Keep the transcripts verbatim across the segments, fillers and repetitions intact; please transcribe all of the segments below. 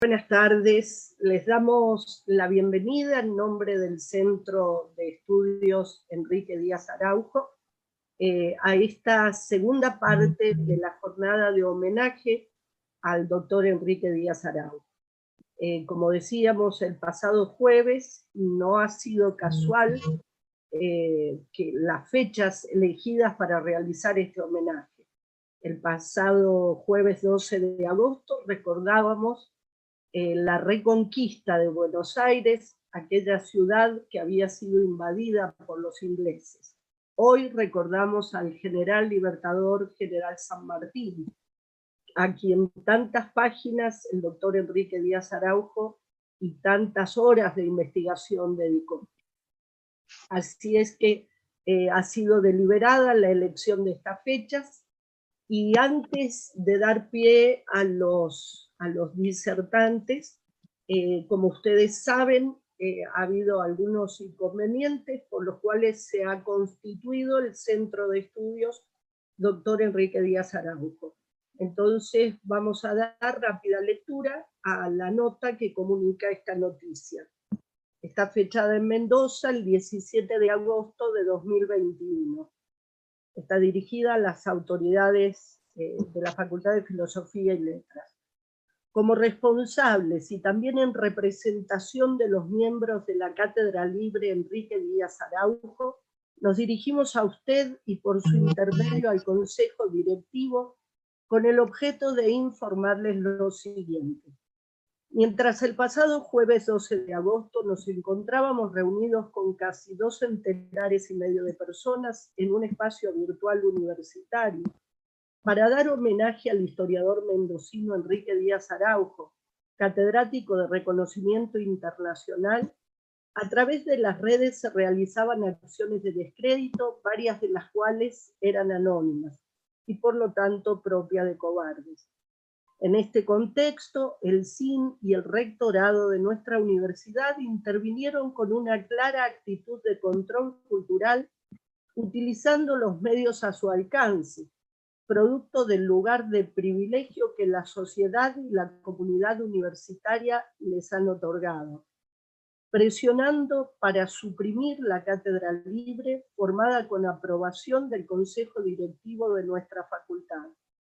Buenas tardes, les damos la bienvenida en nombre del Centro de Estudios Enrique Díaz Araujo eh, a esta segunda parte de la jornada de homenaje al doctor Enrique Díaz Araujo. Eh, como decíamos el pasado jueves, no ha sido casual eh, que las fechas elegidas para realizar este homenaje. El pasado jueves doce de agosto recordábamos Eh, la reconquista de Buenos Aires, aquella ciudad que había sido invadida por los ingleses. Hoy recordamos al general libertador, general San Martín, a quien tantas páginas el doctor Enrique Díaz Araujo y tantas horas de investigación dedicó. Así es que eh, ha sido deliberada la elección de estas fechas, y antes de dar pie a los, a los disertantes, eh, como ustedes saben, eh, ha habido algunos inconvenientes por los cuales se ha constituido el Centro de Estudios doctor Enrique Díaz Araujo. Entonces vamos a dar rápida lectura a la nota que comunica esta noticia. Está fechada en Mendoza el diecisiete de agosto de dos mil veintiuno. Está dirigida a las autoridades eh, de la Facultad de Filosofía y Letras. Como responsables y también en representación de los miembros de la Cátedra Libre Enrique Díaz Araujo, nos dirigimos a usted y por su intermedio al Consejo Directivo con el objeto de informarles lo siguiente. Mientras el pasado jueves doce de agosto nos encontrábamos reunidos con casi dos centenares y medio de personas en un espacio virtual universitario para dar homenaje al historiador mendocino Enrique Díaz Araujo, catedrático de reconocimiento internacional, a través de las redes se realizaban acciones de descrédito, varias de las cuales eran anónimas y por lo tanto propia de cobardes. En este contexto, el S I N y el rectorado de nuestra universidad intervinieron con una clara actitud de control cultural, utilizando los medios a su alcance, producto del lugar de privilegio que la sociedad y la comunidad universitaria les han otorgado, presionando para suprimir la cátedra libre formada con aprobación del Consejo Directivo de nuestra facultad.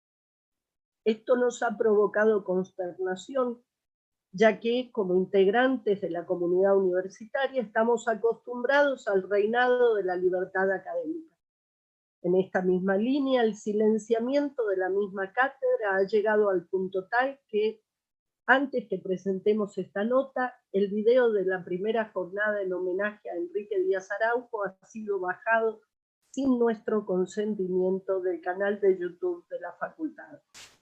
Esto nos ha provocado consternación, ya que como integrantes de la comunidad universitaria estamos acostumbrados al reinado de la libertad académica. En esta misma línea, el silenciamiento de la misma cátedra ha llegado al punto tal que, antes que presentemos esta nota, el video de la primera jornada en homenaje a Enrique Díaz Araujo ha sido bajado sin nuestro consentimiento del canal de YouTube de la facultad.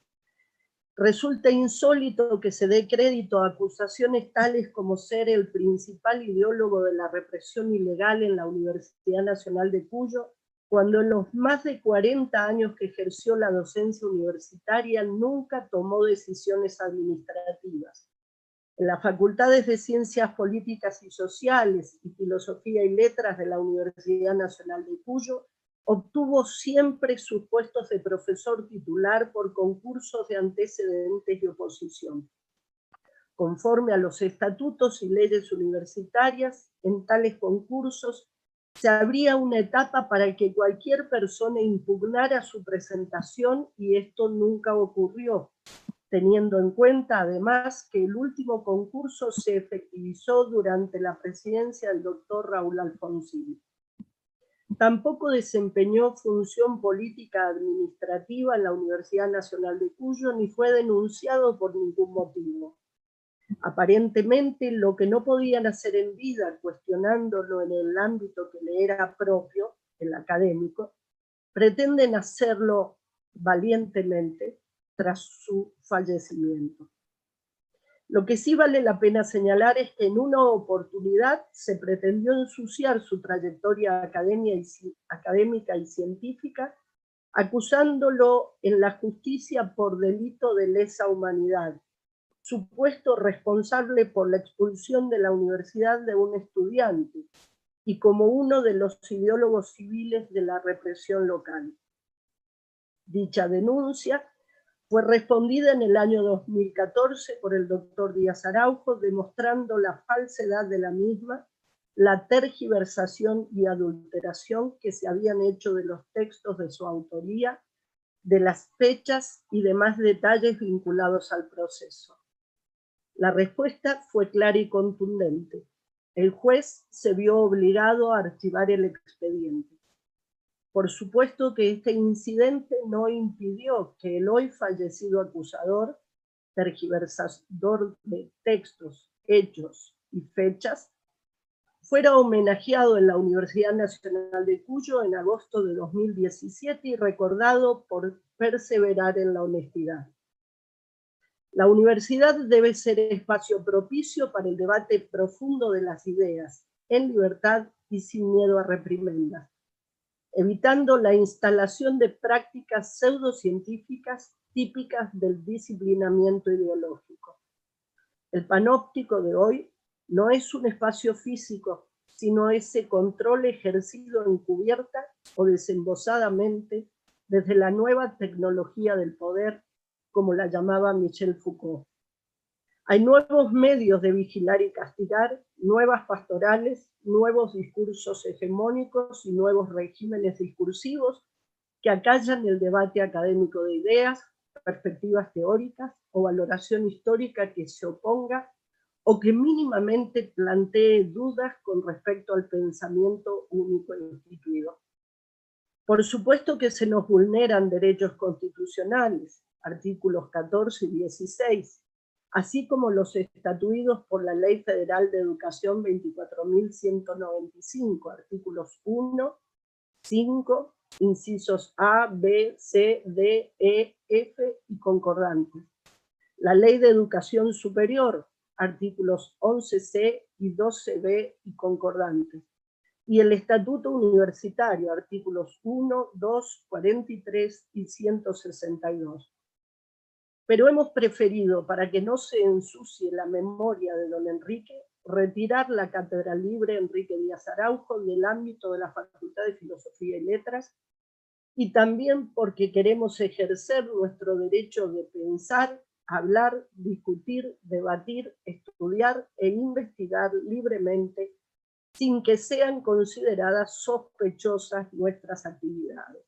Resulta insólito que se dé crédito a acusaciones tales como ser el principal ideólogo de la represión ilegal en la Universidad Nacional de Cuyo, cuando en los más de cuarenta años que ejerció la docencia universitaria nunca tomó decisiones administrativas. En las facultades de Ciencias Políticas y Sociales y Filosofía y Letras de la Universidad Nacional de Cuyo, obtuvo siempre sus puestos de profesor titular por concursos de antecedentes y oposición. Conforme a los estatutos y leyes universitarias, en tales concursos se abría una etapa para que cualquier persona impugnara su presentación y esto nunca ocurrió, teniendo en cuenta además que el último concurso se efectivizó durante la presidencia del doctor Raúl Alfonsín. Tampoco desempeñó función política administrativa en la Universidad Nacional de Cuyo ni fue denunciado por ningún motivo. Aparentemente, lo que no podían hacer en vida, cuestionándolo en el ámbito que le era propio, el académico, pretenden hacerlo valientemente tras su fallecimiento. Lo que sí vale la pena señalar es que en una oportunidad se pretendió ensuciar su trayectoria académica y científica, acusándolo en la justicia por delito de lesa humanidad, supuesto responsable por la expulsión de la universidad de un estudiante y como uno de los ideólogos civiles de la represión local. Dicha denuncia Fue respondida en el año dos mil catorce por el doctor Díaz Araujo, demostrando la falsedad de la misma, la tergiversación y adulteración que se habían hecho de los textos de su autoría, de las fechas y demás detalles vinculados al proceso. La respuesta fue clara y contundente. El juez se vio obligado a archivar el expediente. Por supuesto que este incidente no impidió que el hoy fallecido acusador, tergiversador de textos, hechos y fechas, fuera homenajeado en la Universidad Nacional de Cuyo en agosto de dos mil diecisiete y recordado por perseverar en la honestidad. La universidad debe ser espacio propicio para el debate profundo de las ideas, en libertad y sin miedo a reprimendas, evitando la instalación de prácticas pseudocientíficas típicas del disciplinamiento ideológico. El panóptico de hoy no es un espacio físico, sino ese control ejercido encubierta o desembosadamente desde la nueva tecnología del poder, como la llamaba Michel Foucault. Hay nuevos medios de vigilar y castigar, nuevas pastorales, nuevos discursos hegemónicos y nuevos regímenes discursivos que acallan el debate académico de ideas, perspectivas teóricas o valoración histórica que se oponga o que mínimamente plantee dudas con respecto al pensamiento único e instituido. Por supuesto que se nos vulneran derechos constitucionales, artículos catorce y dieciséis, así como los estatuidos por la Ley Federal de Educación veinticuatro mil ciento noventa y cinco, artículos uno, cinco, incisos A, B, C, D, E, F y concordantes. La Ley de Educación Superior, artículos once ce y doce be y concordantes. Y el Estatuto Universitario, artículos uno, dos, cuarenta y tres y ciento sesenta y dos. Pero hemos preferido, para que no se ensucie la memoria de don Enrique, retirar la Cátedra Libre Enrique Díaz Araujo del ámbito de la Facultad de Filosofía y Letras, y también porque queremos ejercer nuestro derecho de pensar, hablar, discutir, debatir, estudiar e investigar libremente, sin que sean consideradas sospechosas nuestras actividades.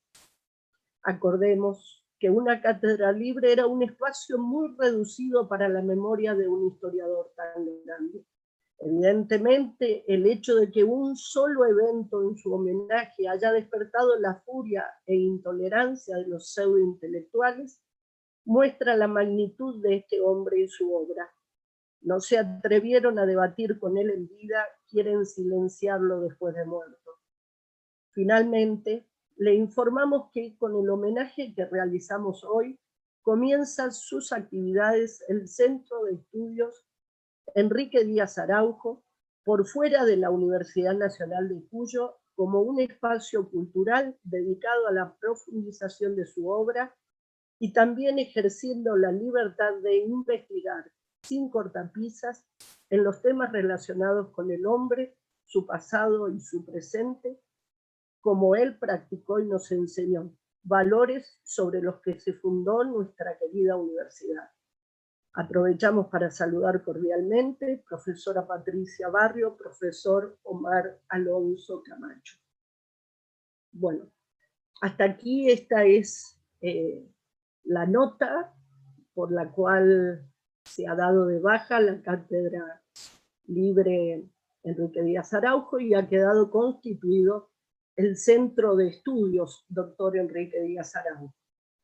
Acordemos que una cátedra libre era un espacio muy reducido para la memoria de un historiador tan grande. Evidentemente, el hecho de que un solo evento en su homenaje haya despertado la furia e intolerancia de los pseudointelectuales muestra la magnitud de este hombre y su obra. No se atrevieron a debatir con él en vida, quieren silenciarlo después de muerto. Finalmente, le informamos que con el homenaje que realizamos hoy, comienza sus actividades el Centro de Estudios Enrique Díaz Araujo, por fuera de la Universidad Nacional de Cuyo, como un espacio cultural dedicado a la profundización de su obra y también ejerciendo la libertad de investigar sin cortapisas en los temas relacionados con el hombre, su pasado y su presente, como él practicó y nos enseñó, valores sobre los que se fundó nuestra querida universidad. Aprovechamos para saludar cordialmente profesora Patricia Barrio, profesor Omar Alonso Camacho. Bueno, hasta aquí esta es eh, la nota por la cual se ha dado de baja la Cátedra Libre Enrique Díaz Araujo y ha quedado constituido el Centro de Estudios Doctor Enrique Díaz Araujo.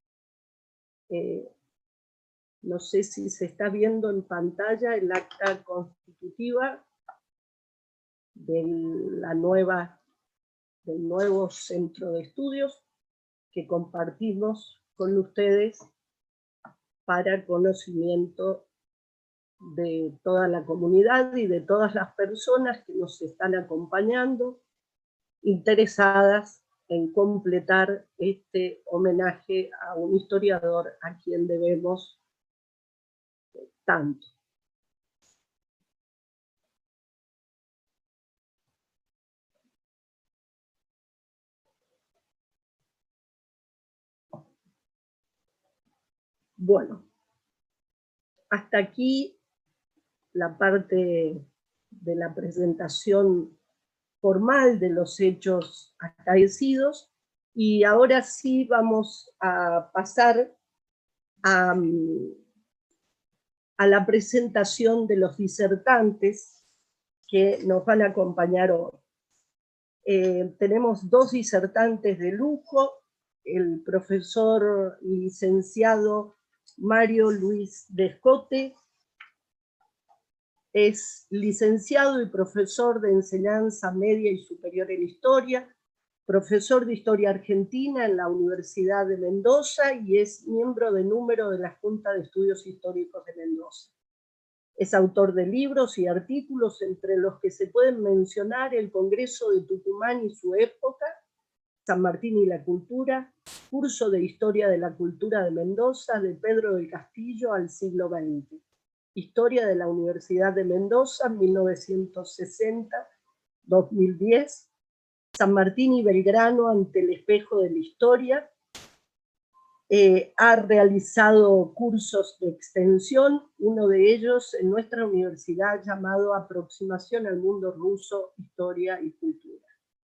Eh, no sé si se está viendo en pantalla el acta constitutiva de la nueva, del nuevo Centro de Estudios que compartimos con ustedes para conocimiento de toda la comunidad y de todas las personas que nos están acompañando, interesadas en completar este homenaje a un historiador a quien debemos tanto. Bueno, hasta aquí la parte de la presentación formal de los hechos acaecidos, y ahora sí vamos a pasar a, a la presentación de los disertantes que nos van a acompañar hoy. Eh, tenemos dos disertantes de lujo, el profesor licenciado Mario Luis Descote, es licenciado y profesor de enseñanza media y superior en historia, profesor de historia argentina en la Universidad de Mendoza y es miembro de número de la Junta de Estudios Históricos de Mendoza. Es autor de libros y artículos, entre los que se pueden mencionar El Congreso de Tucumán y su época, San Martín y la cultura, Curso de Historia de la Cultura de Mendoza, de Pedro del Castillo al siglo veinte. Historia de la Universidad de Mendoza, mil novecientos sesenta a dos mil diez, San Martín y Belgrano ante el espejo de la historia. Eh, ha realizado cursos de extensión, uno de ellos en nuestra universidad llamado Aproximación al Mundo Ruso, Historia y Cultura.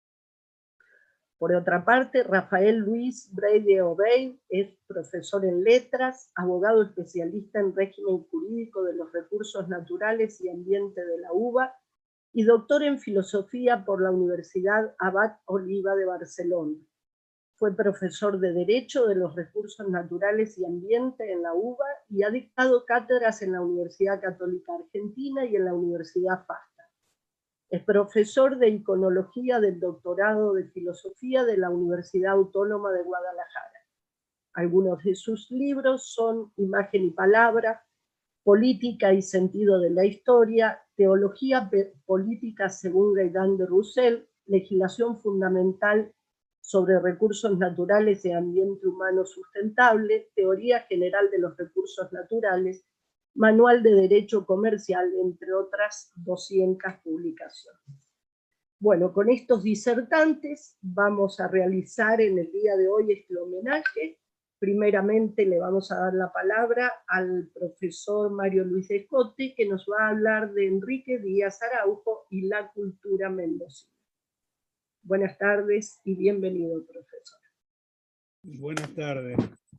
Por otra parte, Rafael Luis Breide Obey es profesor en letras, abogado especialista en régimen jurídico de los recursos naturales y ambiente de la UBA y doctor en filosofía por la Universidad Abad Oliva de Barcelona. Fue profesor de Derecho de los Recursos Naturales y Ambiente en la UBA y ha dictado cátedras en la Universidad Católica Argentina y en la Universidad FASTA. Es profesor de Iconología del Doctorado de Filosofía de la Universidad Autónoma de Guadalajara. Algunos de sus libros son Imagen y Palabra, Política y Sentido de la Historia, Teología Política según Gaidán de Roussel, Legislación Fundamental sobre Recursos Naturales y Ambiente Humano Sustentable, Teoría General de los Recursos Naturales, Manual de Derecho Comercial, entre otras doscientas publicaciones. Bueno, con estos disertantes vamos a realizar en el día de hoy este homenaje. Primeramente le vamos a dar la palabra al profesor Mario Luis Descote, que nos va a hablar de Enrique Díaz Araujo y la cultura mendocina. Buenas tardes y bienvenido, profesor. Buenas tardes.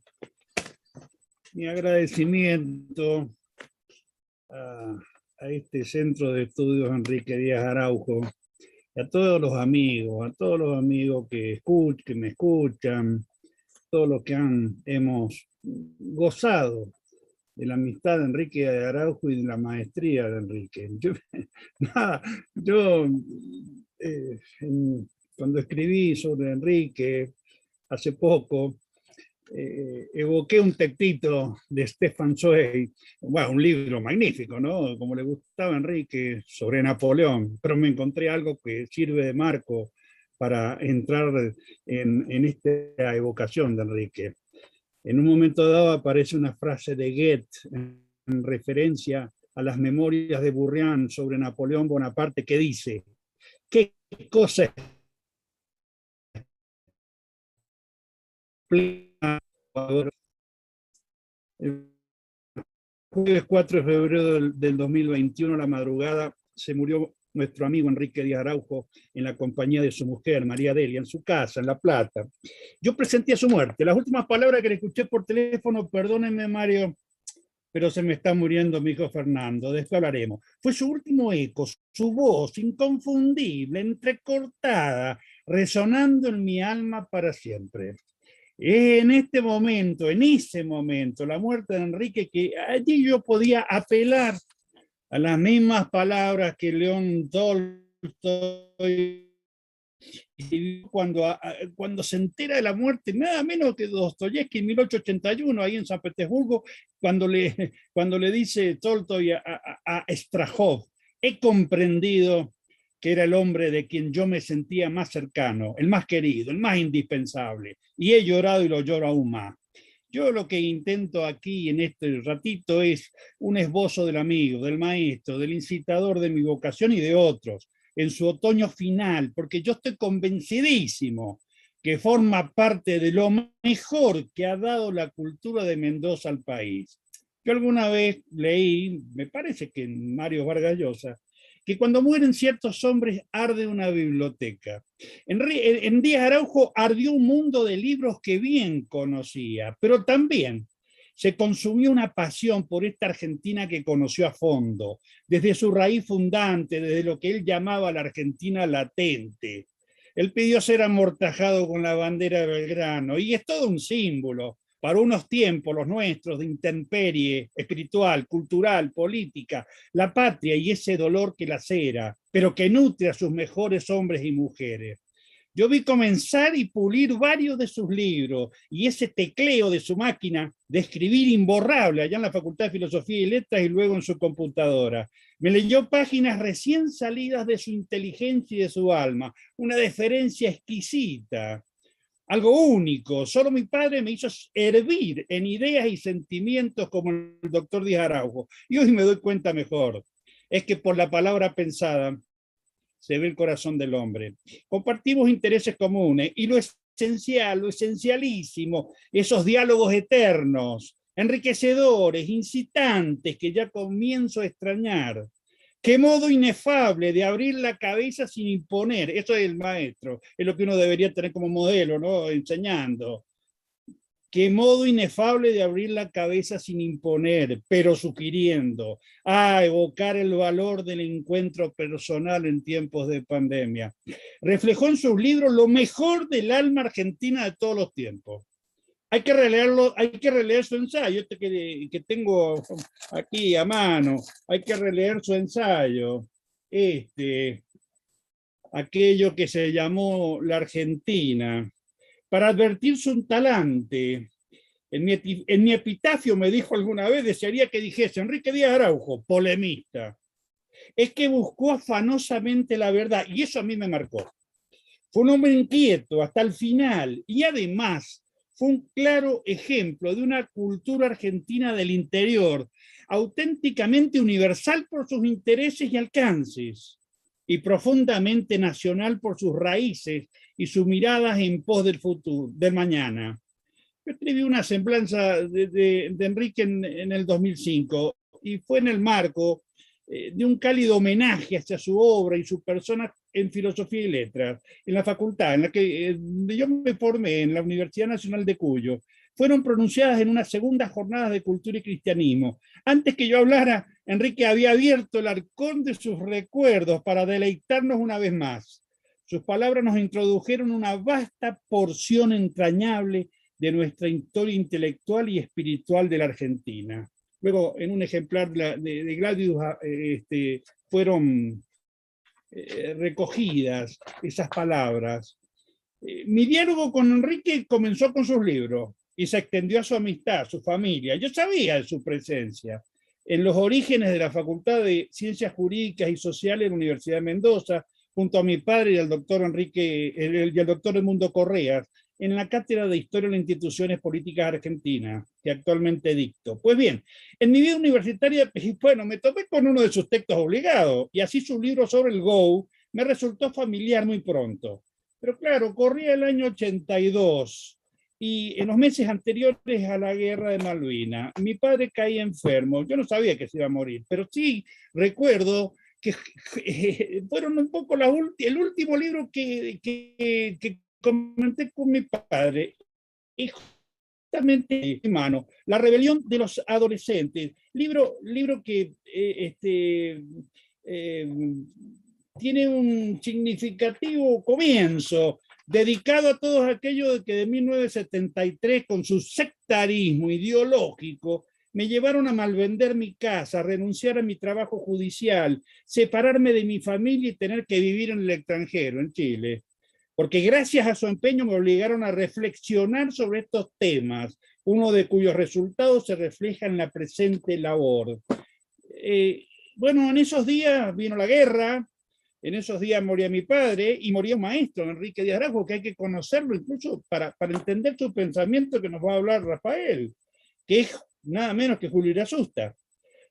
Mi agradecimiento a, a este Centro de Estudios Enrique Díaz Araujo, y a todos los amigos, a todos los amigos que, escuch, que me escuchan, todos los que han, hemos gozado de la amistad de Enrique de Araujo y de la maestría de Enrique. Yo, nada, yo eh, en, cuando escribí sobre Enrique hace poco, eh, evoqué un textito de Stefan Zweig, bueno, un libro magnífico, ¿no? Como le gustaba a Enrique, sobre Napoleón, pero me encontré algo que sirve de marco para entrar en, en esta evocación de Enrique. En un momento dado aparece una frase de Goethe en, en referencia a las memorias de Bourrienne sobre Napoleón Bonaparte, que dice: ¿qué cosa es el jueves cuatro de febrero del, del dos mil veintiuno, a la madrugada, se murió nuestro amigo Enrique Díaz Araujo en la compañía de su mujer, María Delia, en su casa, en La Plata. Yo presentía su muerte. Las últimas palabras que le escuché por teléfono: perdónenme, Mario, pero se me está muriendo mi hijo Fernando, de esto hablaremos. Fue su último eco, su voz inconfundible, entrecortada, resonando en mi alma para siempre. En este momento, en ese momento, la muerte de Enrique, que allí yo podía apelar a las mismas palabras que León Tolstoy, cuando, cuando se entera de la muerte, nada menos que Dostoyevsky en mil ochocientos ochenta y uno, ahí en San Petersburgo, cuando le, cuando le dice Tolstoy a, a, a Strahov: he comprendido que era el hombre de quien yo me sentía más cercano, el más querido, el más indispensable, y he llorado y lo lloro aún más. Yo lo que intento aquí en este ratito es un esbozo del amigo, del maestro, del incitador de mi vocación y de otros, en su otoño final, porque yo estoy convencidísimo que forma parte de lo mejor que ha dado la cultura de Mendoza al país. Yo alguna vez leí, me parece que en Mario Vargas Llosa, que cuando mueren ciertos hombres arde una biblioteca. En, en Díaz Araujo ardió un mundo de libros que bien conocía, pero también se consumió una pasión por esta Argentina que conoció a fondo, desde su raíz fundante, desde lo que él llamaba la Argentina latente. Él pidió ser amortajado con la bandera de Belgrano, y es todo un símbolo para unos tiempos, los nuestros, de intemperie espiritual, cultural, política, la patria y ese dolor que lacera, pero que nutre a sus mejores hombres y mujeres. Yo vi comenzar y pulir varios de sus libros, y ese tecleo de su máquina de escribir imborrable allá en la Facultad de Filosofía y Letras y luego en su computadora. Me leyó páginas recién salidas de su inteligencia y de su alma, una deferencia exquisita, algo único. Solo mi padre me hizo hervir en ideas y sentimientos como el doctor Díaz Araujo. Y hoy me doy cuenta mejor. Es que por la palabra pensada se ve el corazón del hombre. Compartimos intereses comunes y lo esencial, lo esencialísimo, esos diálogos eternos, enriquecedores, incitantes, que ya comienzo a extrañar. Qué modo inefable de abrir la cabeza sin imponer. Eso es el maestro, es lo que uno debería tener como modelo, ¿no? Enseñando. Qué modo inefable de abrir la cabeza sin imponer, pero sugiriendo, a evocar el valor del encuentro personal en tiempos de pandemia. Reflejó en sus libros lo mejor del alma argentina de todos los tiempos. Hay que releerlo, hay que releer su ensayo, este que, que tengo aquí a mano, hay que releer su ensayo, este, aquello que se llamó La Argentina, para advertir su talante. En mi, en mi epitafio me dijo alguna vez, desearía que dijese Enrique Díaz Araujo, polemista. Es que buscó afanosamente la verdad, y eso a mí me marcó. Fue un hombre inquieto hasta el final, y además fue un claro ejemplo de una cultura argentina del interior, auténticamente universal por sus intereses y alcances, y profundamente nacional por sus raíces y sus miradas en pos del futuro, del mañana. Yo escribí una semblanza de, de, de Enrique en, en el dos mil cinco, y fue en el marco eh, de un cálido homenaje hacia su obra y su persona en Filosofía y Letras, en la facultad en la que eh, yo me formé, en la Universidad Nacional de Cuyo. Fueron pronunciadas en una segunda jornada de Cultura y Cristianismo. Antes que yo hablara, Enrique había abierto el arcón de sus recuerdos para deleitarnos una vez más. Sus palabras nos introdujeron una vasta porción entrañable de nuestra historia intelectual y espiritual de la Argentina. Luego, en un ejemplar de, la, de, de Gladius, eh, este, fueron eh, recogidas esas palabras. Eh, mi diálogo con Enrique comenzó con sus libros y se extendió a su amistad, a su familia. Yo sabía de su presencia. En los orígenes de la Facultad de Ciencias Jurídicas y Sociales de la Universidad de Mendoza, junto a mi padre y al doctor Enrique, el, y al doctor Edmundo Correas, en la Cátedra de Historia de las Instituciones Políticas Argentinas, que actualmente dicto. Pues bien, en mi vida universitaria, bueno, me topé con uno de sus textos obligados, y así su libro sobre el G O U me resultó familiar muy pronto. Pero claro, corría el año ochenta y dos, y en los meses anteriores a la guerra de Malvinas, mi padre caía enfermo. Yo no sabía que se iba a morir, pero sí recuerdo que eh, fueron un poco la el último libro que, que, que comenté con mi padre, y justamente mi mano, La rebelión de los adolescentes, libro, libro que eh, este, eh, tiene un significativo comienzo, dedicado a todos aquellos que de mil novecientos setenta y tres, con su sectarismo ideológico, me llevaron a malvender mi casa, a renunciar a mi trabajo judicial, separarme de mi familia y tener que vivir en el extranjero, en Chile. Porque gracias a su empeño me obligaron a reflexionar sobre estos temas, uno de cuyos resultados se refleja en la presente labor. Eh, bueno, en esos días vino la guerra, en esos días moría mi padre y moría un maestro, Enrique Díaz Araujo, que hay que conocerlo incluso para, para entender su pensamiento, que nos va a hablar Rafael, que es nada menos que Julio Irasusta.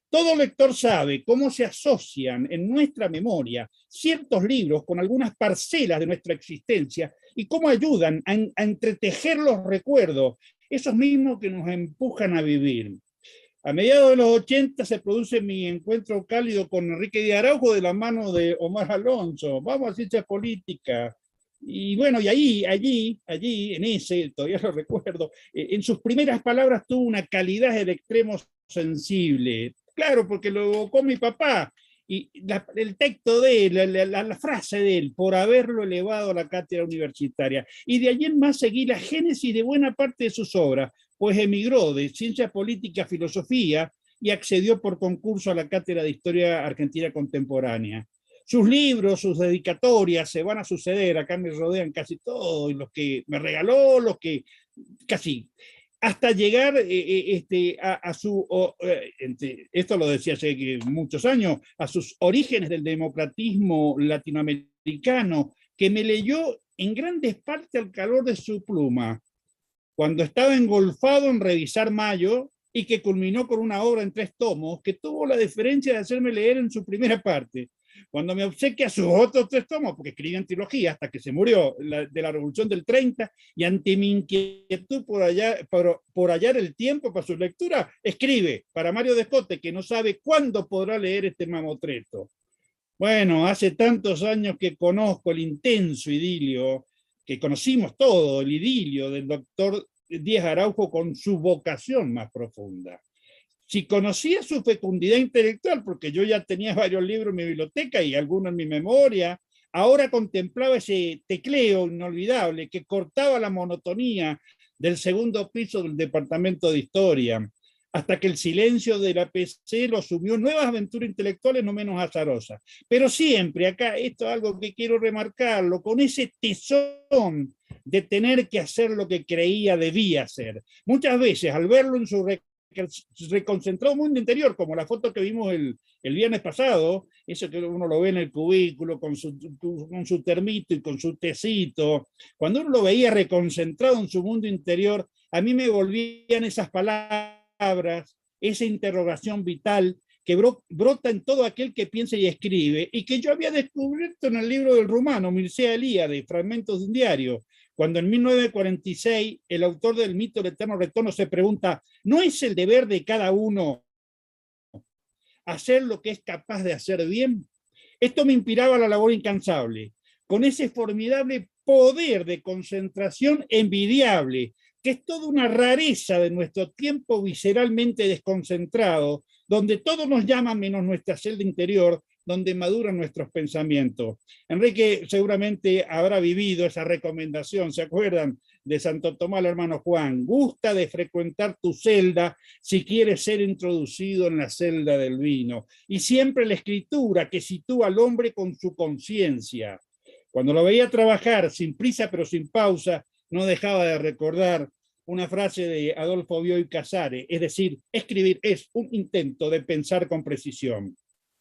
Todo lector sabe cómo se asocian en nuestra memoria ciertos libros con algunas parcelas de nuestra existencia y cómo ayudan a, a entretejer los recuerdos, esos mismos que nos empujan a vivir. A mediados de los ochenta se produce mi encuentro cálido con Enrique Díaz Araujo de la mano de Omar Alonso. Vamos a ciencias políticas. Y bueno, y ahí, allí, allí, en ese, todavía lo recuerdo, en sus primeras palabras tuvo una calidad del extremo sensible. Claro, porque lo evocó mi papá. Y la, el texto de él, la, la, la frase de él, por haberlo elevado a la cátedra universitaria. Y de allí en más seguí la génesis de buena parte de sus obras, pues emigró de Ciencias Políticas, Filosofía y accedió por concurso a la Cátedra de Historia Argentina Contemporánea. Sus libros, sus dedicatorias se van a suceder, acá me rodean casi todos, los que me regaló, los que casi, hasta llegar eh, este, a, a su, oh, eh, esto lo decía hace muchos años, a sus orígenes del democratismo latinoamericano, que me leyó en grandes partes al calor de su pluma, cuando estaba engolfado en revisar Mayo, y que culminó con una obra en tres tomos, que tuvo la deferencia de hacerme leer en su primera parte. Cuando me obsequia sus otros tres tomos, porque escribía en trilogía hasta que se murió, la, de la Revolución del treinta, y ante mi inquietud por, allá, por, por hallar el tiempo para su lectura, escribe para Mario Descote, que no sabe cuándo podrá leer este mamotreto. Bueno, hace tantos años que conozco el intenso idilio, que conocimos todo, el idilio del doctor Díaz Araujo con su vocación más profunda. Si conocía su fecundidad intelectual, porque yo ya tenía varios libros en mi biblioteca y algunos en mi memoria, ahora contemplaba ese tecleo inolvidable que cortaba la monotonía del segundo piso del departamento de historia, hasta que el silencio de la P C lo sumió en nuevas aventuras intelectuales no menos azarosas. Pero siempre, acá, esto es algo que quiero remarcarlo, con ese tesón de tener que hacer lo que creía debía hacer. Muchas veces, al verlo en su reconcentrado mundo interior, como la foto que vimos el, el viernes pasado, eso que uno lo ve en el cubículo con su, con su termito y con su tecito, cuando uno lo veía reconcentrado en su mundo interior, a mí me volvían esas palabras, esa interrogación vital que bro, brota en todo aquel que piensa y escribe, y que yo había descubierto en el libro del rumano, Mircea Eliade, Fragmentos de un diario, cuando en mil novecientos cuarenta y seis el autor del mito del eterno retorno se pregunta, ¿no es el deber de cada uno hacer lo que es capaz de hacer bien? Esto me inspiraba la labor incansable, con ese formidable poder de concentración envidiable, que es toda una rareza de nuestro tiempo visceralmente desconcentrado, donde todo nos llama menos nuestra celda interior, donde maduran nuestros pensamientos. Enrique seguramente habrá vivido esa recomendación, ¿se acuerdan? De Santo Tomás, el hermano Juan, gusta de frecuentar tu celda si quieres ser introducido en la celda del vino. Y siempre la escritura que sitúa al hombre con su conciencia. Cuando lo veía trabajar sin prisa pero sin pausa, no dejaba de recordar una frase de Adolfo Bioy Casares, es decir, escribir es un intento de pensar con precisión.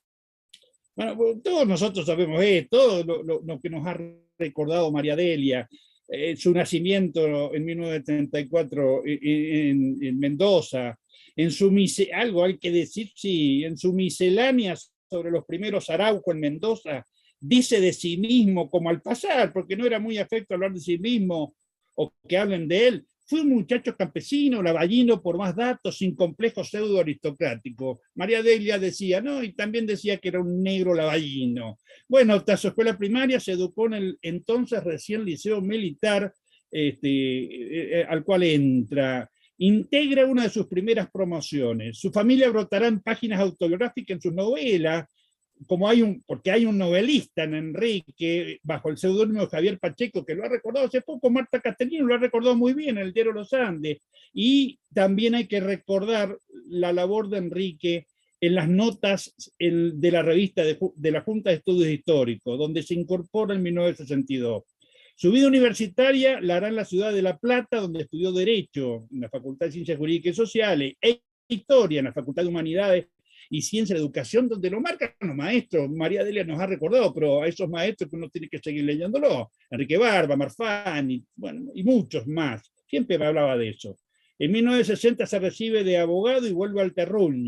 Bueno, todos nosotros sabemos esto, todo lo, lo, lo que nos ha recordado María Delia, eh, su nacimiento en mil novecientos treinta y cuatro en, en, en Mendoza, en su mise, algo hay que decir, sí, en su miscelánea sobre los primeros Araujo en Mendoza, dice de sí mismo como al pasar, porque no era muy afecto hablar de sí mismo o que hablen de él, fue un muchacho campesino, lavallino por más datos, sin complejo pseudo aristocrático. María Delia decía, no, y también decía que era un negro lavallino. Bueno, tras su escuela primaria se educó en el entonces recién liceo militar, este, eh, al cual entra. Integra una de sus primeras promociones. Su familia brotará en páginas autobiográficas en sus novelas, como hay un, porque hay un novelista en Enrique, bajo el seudónimo de Javier Pacheco, que lo ha recordado hace poco, Marta Castellino lo ha recordado muy bien en el diario Los Andes, y también hay que recordar la labor de Enrique en las notas de la revista de, de la Junta de Estudios Históricos, donde se incorpora en mil novecientos sesenta y dos. Su vida universitaria la hará en la ciudad de La Plata, donde estudió Derecho, en la Facultad de Ciencias Jurídicas y Sociales, e Historia en la Facultad de Humanidades y Ciencia de Educación, donde lo marcan los maestros. María Delia nos ha recordado, pero a esos maestros que uno tiene que seguir leyéndolo. Enrique Barba, Marfani, bueno, y muchos más. Siempre me hablaba de eso. En mil novecientos sesenta se recibe de abogado y vuelve al terruño,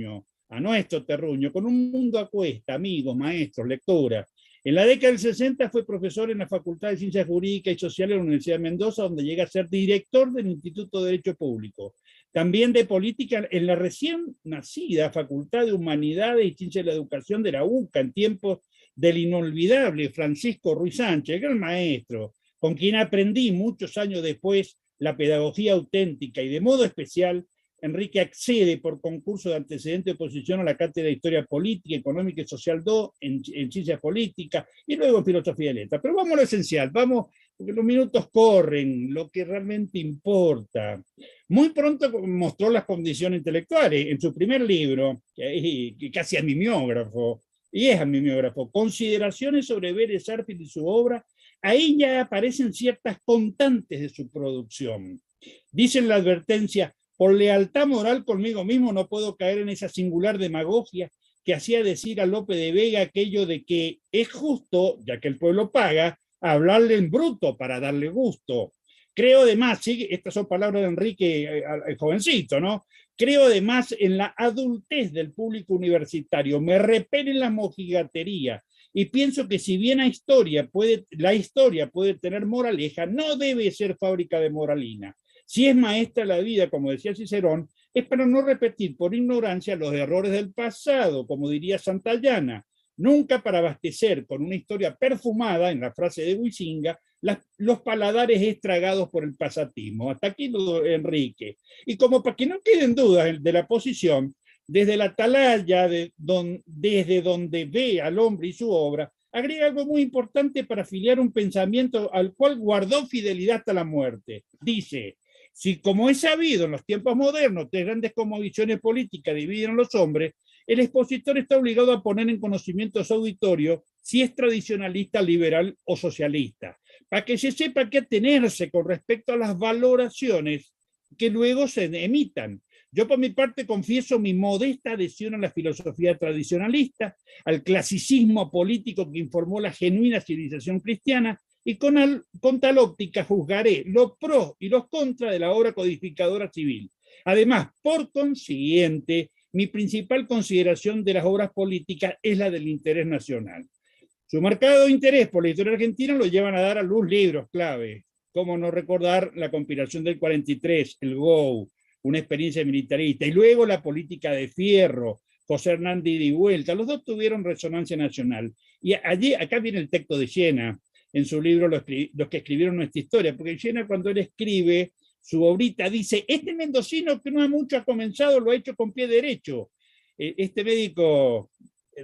a nuestro terruño, con un mundo a cuesta, amigos, maestros, lectura. En la década del sesenta fue profesor en la Facultad de Ciencias Jurídicas y Sociales de la Universidad de Mendoza, donde llega a ser director del Instituto de Derecho Público. También de política en la recién nacida Facultad de Humanidades y Ciencias de la Educación de la U C A, en tiempos del inolvidable Francisco Ruiz Sánchez, gran maestro, con quien aprendí muchos años después la pedagogía auténtica, y de modo especial Enrique accede por concurso de antecedente de oposición a la Cátedra de Historia Política, Económica y Social dos en, en Ciencias Políticas y luego en Filosofía y Letras. Pero vamos a lo esencial, vamos, porque los minutos corren, lo que realmente importa. Muy pronto mostró las condiciones intelectuales. En su primer libro, que, que casi es mimeógrafo, y es mimeógrafo, Consideraciones sobre Vélez Sarsfield y su obra, ahí ya aparecen ciertas constantes de su producción. Dice en la advertencia: por lealtad moral conmigo mismo no puedo caer en esa singular demagogia que hacía decir a Lope de Vega aquello de que es justo, ya que el pueblo paga, hablarle en bruto para darle gusto. Creo además, ¿sí? Estas son palabras de Enrique, el jovencito, ¿no? Creo además en la adultez del público universitario, me repelen la mojigatería, y pienso que si bien la historia puede, la historia puede tener moraleja, no debe ser fábrica de moralina. Si es maestra la vida, como decía Cicerón, es para no repetir por ignorancia los errores del pasado, como diría Santayana, nunca para abastecer con una historia perfumada, en la frase de Huizinga, las, los paladares estragados por el pasatismo. Hasta aquí lo de Enrique. Y como para que no queden dudas de la posición, desde la atalaya, de don, desde donde ve al hombre y su obra, agrega algo muy importante para afiliar un pensamiento al cual guardó fidelidad hasta la muerte. Dice: si, como es sabido en los tiempos modernos, tres grandes convicciones políticas dividen a los hombres, el expositor está obligado a poner en conocimiento a su auditorio si es tradicionalista, liberal o socialista, para que se sepa qué atenerse con respecto a las valoraciones que luego se emitan. Yo por mi parte confieso mi modesta adhesión a la filosofía tradicionalista, al clasicismo político que informó la genuina civilización cristiana, y con, al, con tal óptica juzgaré los pros y los contras de la obra codificadora civil. Además, por consiguiente, mi principal consideración de las obras políticas es la del interés nacional. Su marcado interés por la historia argentina lo llevan a dar a luz libros clave, como no recordar la conspiración del cuarenta y tres, el G O U, una experiencia militarista, y luego la política de Fierro, José Hernández Ida y Vuelta. Los dos tuvieron resonancia nacional. Y allí, acá viene el texto de Llena, en su libro Los, los que escribieron nuestra historia, porque Llena, cuando él escribe su obrita, dice: este mendocino que no ha mucho ha comenzado, lo ha hecho con pie derecho. Este médico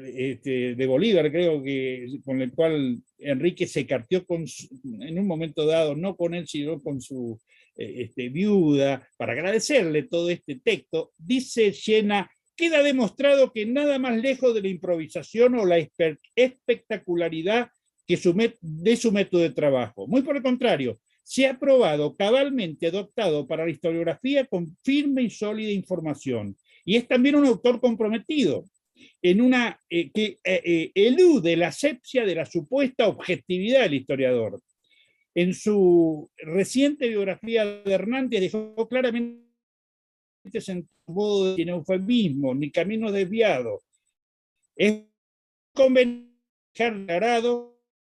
este, de Bolívar, creo que con el cual Enrique se carteó con su, en un momento dado, no con él, sino con su este, viuda, para agradecerle todo este texto, dice Llena: queda demostrado que nada más lejos de la improvisación o la espectacularidad que su de su método de trabajo. Muy por el contrario, se ha probado cabalmente adoptado para la historiografía con firme y sólida información. Y es también un autor comprometido en una eh, que eh, eh, elude la asepsia de la supuesta objetividad del historiador. En su reciente biografía de Hernández dejó claramente sin modo de eufemismo ni camino desviado. Es conveniente dejar declarado,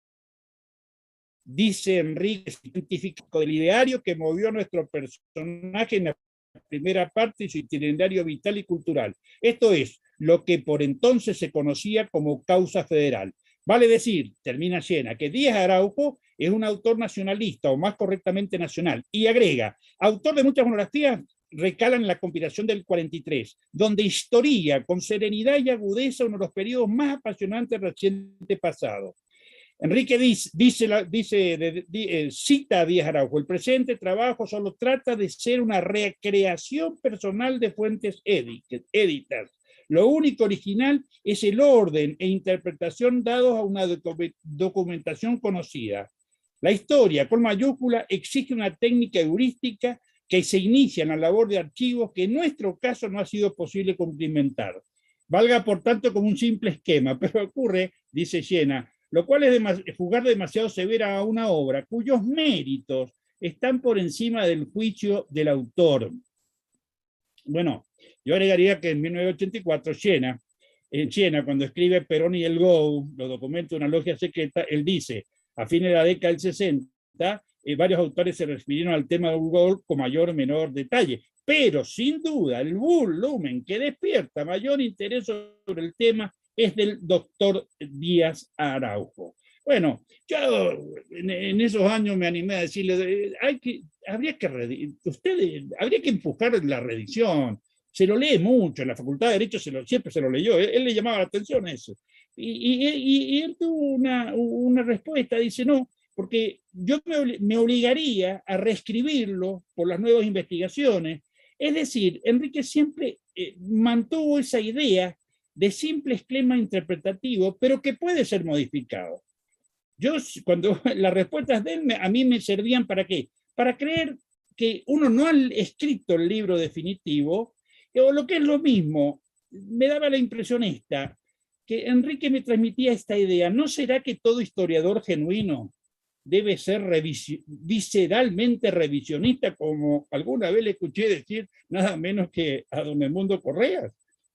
dice Enrique, científico del ideario que movió a nuestro personaje en la primera parte y su itinerario vital y cultural. Esto es lo que por entonces se conocía como causa federal. Vale decir, termina Llena, que Díaz Araujo es un autor nacionalista, o más correctamente nacional, y agrega: autor de muchas monografías, recalan en la compilación del cuarenta y tres, donde historia con serenidad y agudeza uno de los periodos más apasionantes del reciente pasado. Enrique dice, dice, dice de, de, cita a Díaz Araujo: el presente trabajo solo trata de ser una recreación personal de fuentes éditas. Lo único original es el orden e interpretación dados a una documentación conocida. La historia, con mayúscula, exige una técnica heurística que se inicia en la labor de archivos que en nuestro caso no ha sido posible cumplimentar. Valga por tanto como un simple esquema, pero ocurre, dice Llena, lo cual es demas jugar demasiado severa a una obra cuyos méritos están por encima del juicio del autor. Bueno, Yo agregaría que en mil novecientos ochenta y cuatro, Siena, en Siena, cuando escribe Perón y el Go, los documentos de una logia secreta, él dice, a fines de la década del sesenta, eh, varios autores se refirieron al tema del Go con mayor o menor detalle, pero sin duda el volumen que despierta mayor interés sobre el tema es del doctor Díaz Araujo. Bueno, yo en, en esos años me animé a decirle, hay que, habría que, ustedes, habría que empujar la reedición. Se lo lee mucho, en la Facultad de Derecho se lo, siempre se lo leyó, él, él le llamaba la atención eso. Y, y, y él tuvo una, una respuesta, dice, no, porque yo me, me obligaría a reescribirlo por las nuevas investigaciones. Es decir, Enrique siempre eh, mantuvo esa idea de simple esquema interpretativo, pero que puede ser modificado. Yo, cuando las respuestas de él, a mí me servían para qué? Para creer que uno no ha escrito el libro definitivo, o lo que es lo mismo, me daba la impresión esta, que Enrique me transmitía esta idea, ¿no será que todo historiador genuino debe ser revisi visceralmente revisionista, como alguna vez le escuché decir nada menos que a don Edmundo Correa?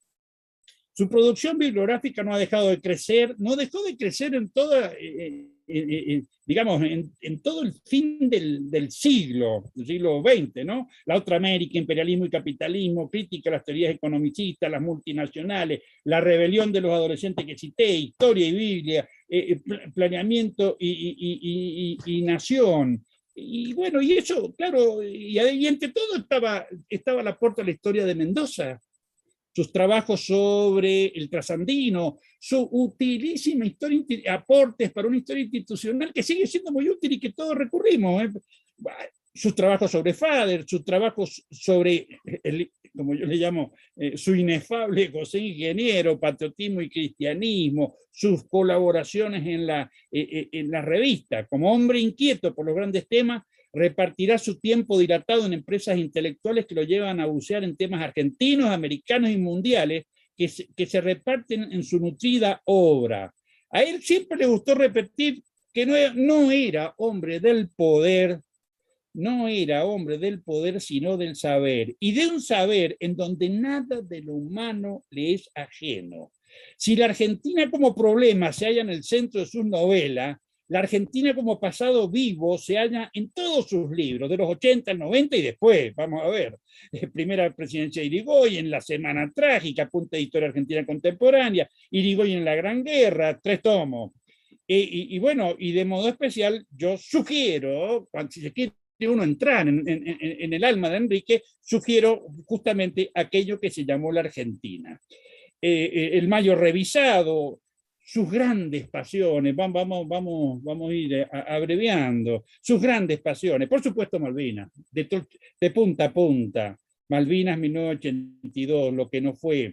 Su producción bibliográfica no ha dejado de crecer, no dejó de crecer en toda, eh, eh, eh, digamos, en, en, todo el fin del, del siglo, del siglo veinte, ¿no? La otra América, imperialismo y capitalismo, crítica a las teorías economicistas, las multinacionales, la rebelión de los adolescentes que cité, historia y Biblia, eh, planeamiento y, y, y, y, y nación. Y bueno, y eso, claro, y, y entre todo estaba, estaba la puerta a la historia de Mendoza, sus trabajos sobre el trasandino, su utilísima historia, aportes para una historia institucional que sigue siendo muy útil y que todos recurrimos. ¿eh? Sus trabajos sobre Fader, sus trabajos sobre, el, como yo le llamo, eh, su inefable José Ingeniero, patriotismo y cristianismo, sus colaboraciones en la, eh, en la revista. Como hombre inquieto por los grandes temas, repartirá su tiempo dilatado en empresas intelectuales que lo llevan a bucear en temas argentinos, americanos y mundiales que se, que se reparten en su nutrida obra. A él siempre le gustó repetir que no, no era hombre del poder, no era hombre del poder, sino del saber, y de un saber en donde nada de lo humano le es ajeno. Si la Argentina como problema se halla en el centro de sus novelas, la Argentina como pasado vivo se halla en todos sus libros, de los ochenta al noventa y después, vamos a ver, primera presidencia de Irigoyen, La Semana Trágica, Apunte de Historia Argentina Contemporánea, Irigoyen en la Gran Guerra, tres tomos. Y, y, y bueno, y de modo especial, yo sugiero, cuando si se quiere uno entrar en, en, en el alma de Enrique, sugiero justamente aquello que se llamó la Argentina. Eh, el Mayo revisado, sus grandes pasiones, vamos, vamos, vamos, vamos a ir abreviando, sus grandes pasiones, por supuesto Malvinas, de, de punta a punta, Malvinas mil novecientos ochenta y dos, lo que no fue,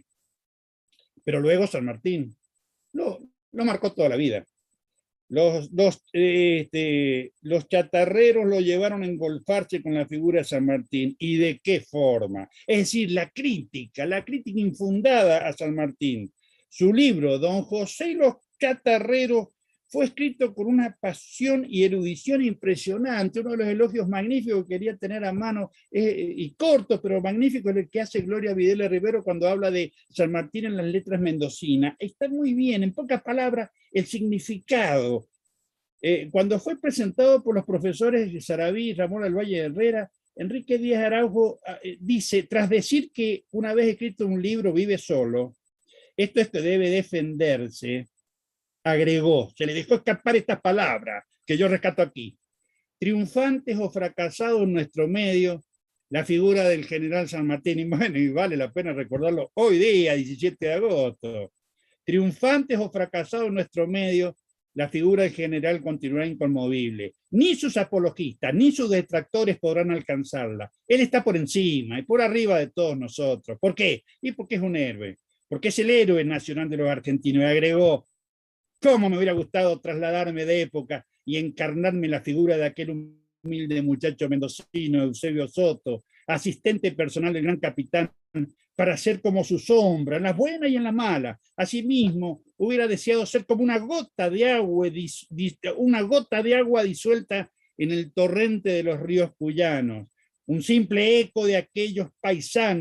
pero luego San Martín, lo, lo marcó toda la vida. Los, los, este, los chatarreros lo llevaron a engolfarse con la figura de San Martín. ¿Y de qué forma? Es decir, la crítica, la crítica infundada a San Martín. Su libro, Don José y los chatarreros, fue escrito con una pasión y erudición impresionante. Uno de los elogios magníficos que quería tener a mano, eh, y cortos, pero magníficos, es el que hace Gloria Videla Rivero cuando habla de San Martín en las letras mendocinas. Está muy bien, en pocas palabras, el significado. Eh, cuando fue presentado por los profesores Sarabí y Ramón del Valle Herrera, Enrique Díaz Araujo eh, dice, tras decir que una vez escrito un libro vive solo, esto es que debe defenderse, agregó, se le dejó escapar esta palabra que yo rescato aquí. Triunfantes o fracasados en nuestro medio, la figura del general San Martín, y bueno, y vale la pena recordarlo hoy día, diecisiete de agosto. Triunfantes o fracasados en nuestro medio, la figura del general continuará inconmovible. Ni sus apologistas, ni sus detractores podrán alcanzarla. Él está por encima y por arriba de todos nosotros. ¿Por qué? Y porque es un héroe. Porque es el héroe nacional de los argentinos. Y agregó, ¿cómo me hubiera gustado trasladarme de época y encarnarme en la figura de aquel humilde muchacho mendocino, Eusebio Soto, asistente personal del gran capitán, para ser como su sombra, en la buena y en la mala? Asimismo, hubiera deseado ser como una gota de agua, una gota de agua disuelta en el torrente de los ríos cuyanos, un simple eco de aquellos paisanos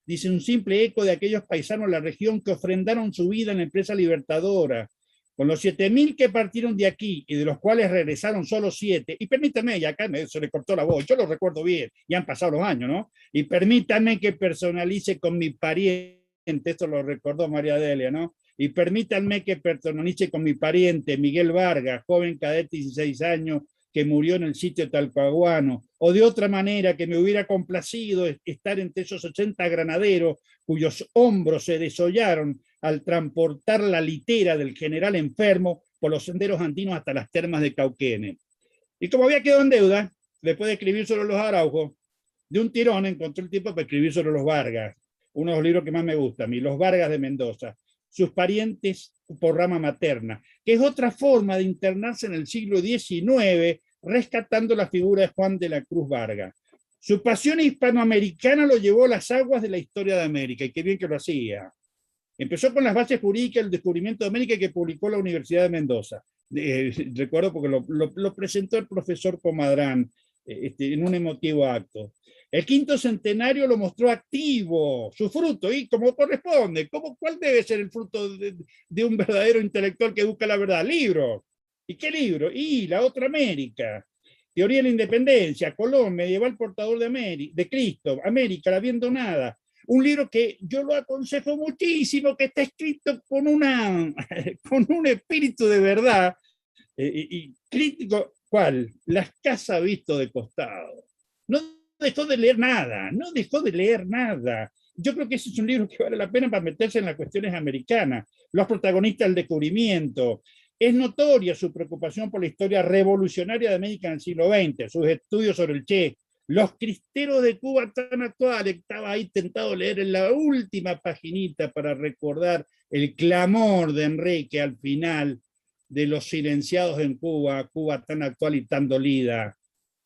dice, un simple eco de aquellos paisanos de la región que ofrendaron su vida en la empresa libertadora. Con los siete mil que partieron de aquí y de los cuales regresaron solo siete, y permítanme, y acá se le cortó la voz, yo lo recuerdo bien, ya han pasado los años, ¿no? Y permítanme que personalice con mi pariente, esto lo recordó María Delia, ¿no? Y permítanme que personalice con mi pariente Miguel Vargas, joven cadete de dieciséis años, que murió en el sitio de Talcahuano, o de otra manera que me hubiera complacido estar entre esos ochenta granaderos cuyos hombros se desollaron al transportar la litera del general enfermo por los senderos andinos hasta las termas de Cauquenes. Y como había quedado en deuda, después de escribir sobre los Araujos, de un tirón encontré el tiempo para escribir sobre los Vargas, uno de los libros que más me gusta a mí, Los Vargas de Mendoza, sus parientes por rama materna, que es otra forma de internarse en el siglo diecinueve, rescatando la figura de Juan de la Cruz Vargas. Su pasión hispanoamericana lo llevó a las aguas de la historia de América, y qué bien que lo hacía. Empezó con las bases jurídicas del descubrimiento de América que publicó la Universidad de Mendoza. Eh, recuerdo porque lo, lo, lo presentó el profesor Comadrán eh, este, en un emotivo acto. El quinto centenario lo mostró activo, su fruto, y como corresponde, ¿cómo, ¿cuál debe ser el fruto de, de un verdadero intelectual que busca la verdad? Libro. ¿Y qué libro? Y La Otra América. Teoría de la Independencia, Colón, medieval portador de, América, de Cristo, América, la bien donada. Un libro que yo lo aconsejo muchísimo, que está escrito con, una, con un espíritu de verdad, eh, y crítico, ¿cuál? Las Casas visto de costado. No dejó de leer nada, no dejó de leer nada. Yo creo que ese es un libro que vale la pena para meterse en las cuestiones americanas. Los protagonistas del descubrimiento. Es notoria su preocupación por la historia revolucionaria de América en el siglo veinte, sus estudios sobre el Che, los cristeros de Cuba tan actuales. Estaba ahí tentado a leer en la última paginita para recordar el clamor de Enrique al final de los silenciados en Cuba, Cuba tan actual y tan dolida.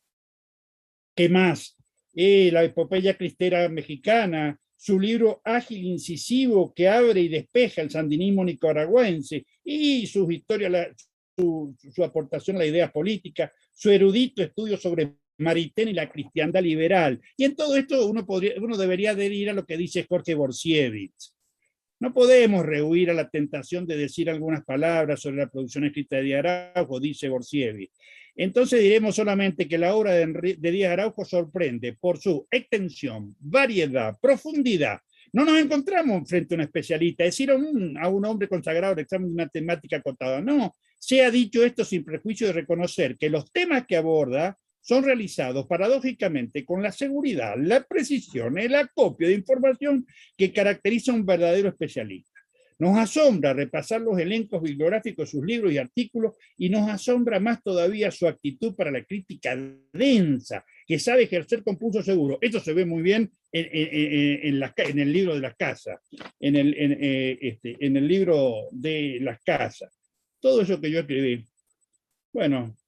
¿Qué más? Eh, la epopeya cristera mexicana, su libro ágil, incisivo, que abre y despeja el sandinismo nicaragüense, y sus historias, su, su aportación a la idea política, su erudito estudio sobre Maritain y la cristiandad liberal. Y en todo esto uno, podría, uno debería adherir a lo que dice Jorge Borsiewicz. No podemos rehuir a la tentación de decir algunas palabras sobre la producción escrita de Díaz Araujo, dice Borsiewicz. Entonces diremos solamente que la obra de, de Díaz Araujo sorprende por su extensión, variedad, profundidad. No nos encontramos frente a un especialista, es decir, a un, a un hombre consagrado al examen de una temática acotada. No, se ha dicho esto sin prejuicio de reconocer que los temas que aborda son realizados paradójicamente con la seguridad, la precisión, el acopio de información que caracteriza a un verdadero especialista. Nos asombra repasar los elencos bibliográficos de sus libros y artículos, y nos asombra más todavía su actitud para la crítica densa, que sabe ejercer con pulso seguro. Esto se ve muy bien en, en, en, la, en el libro de las casas, en el, en, eh, este, en el libro de las casas. Todo eso que yo escribí, bueno,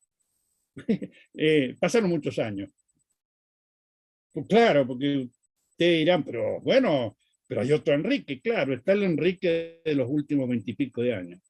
eh, pasaron muchos años. Pues claro, porque ustedes dirán, pero bueno, pero hay otro Enrique, claro, está el Enrique de los últimos veintipico de años.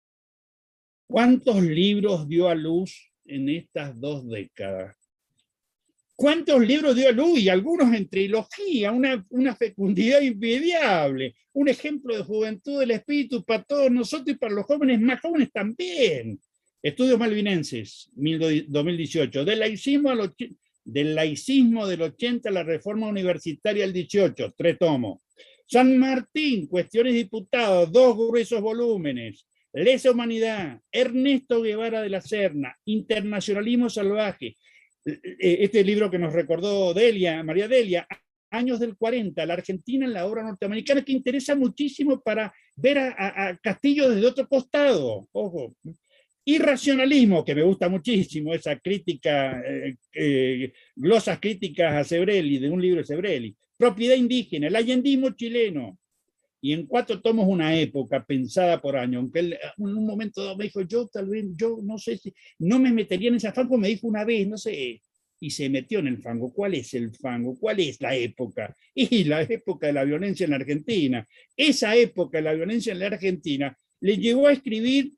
¿Cuántos libros dio a luz en estas dos décadas? ¿Cuántos libros dio a luz? Y algunos en trilogía, una, una fecundidad invidiable, un ejemplo de juventud del espíritu para todos nosotros y para los jóvenes más jóvenes también. Estudios malvinenses, dos mil dieciocho, del laicismo, al del laicismo del ochenta a la reforma universitaria del dieciocho, tres tomos. San Martín, Cuestiones Diputadas, dos gruesos volúmenes. Lesa Humanidad, Ernesto Guevara de la Serna, Internacionalismo Salvaje. Este libro que nos recordó Delia, María Delia, Años del cuarenta, la Argentina en la obra norteamericana, que interesa muchísimo para ver a, a, a Castillo desde otro costado. Ojo. Irracionalismo, que me gusta muchísimo, esa crítica, eh, eh, glosas críticas a Sebrelli, de un libro de Sebrelli. Propiedad indígena, el allendismo chileno. Y en cuatro tomos una época pensada por año, aunque él en un momento dado me dijo, yo tal vez, yo no sé si, no me metería en esa fango, me dijo una vez, no sé, y se metió en el fango. ¿Cuál es el fango? ¿Cuál es la época? Y la época de la violencia en la Argentina. Esa época de la violencia en la Argentina le llevó a escribir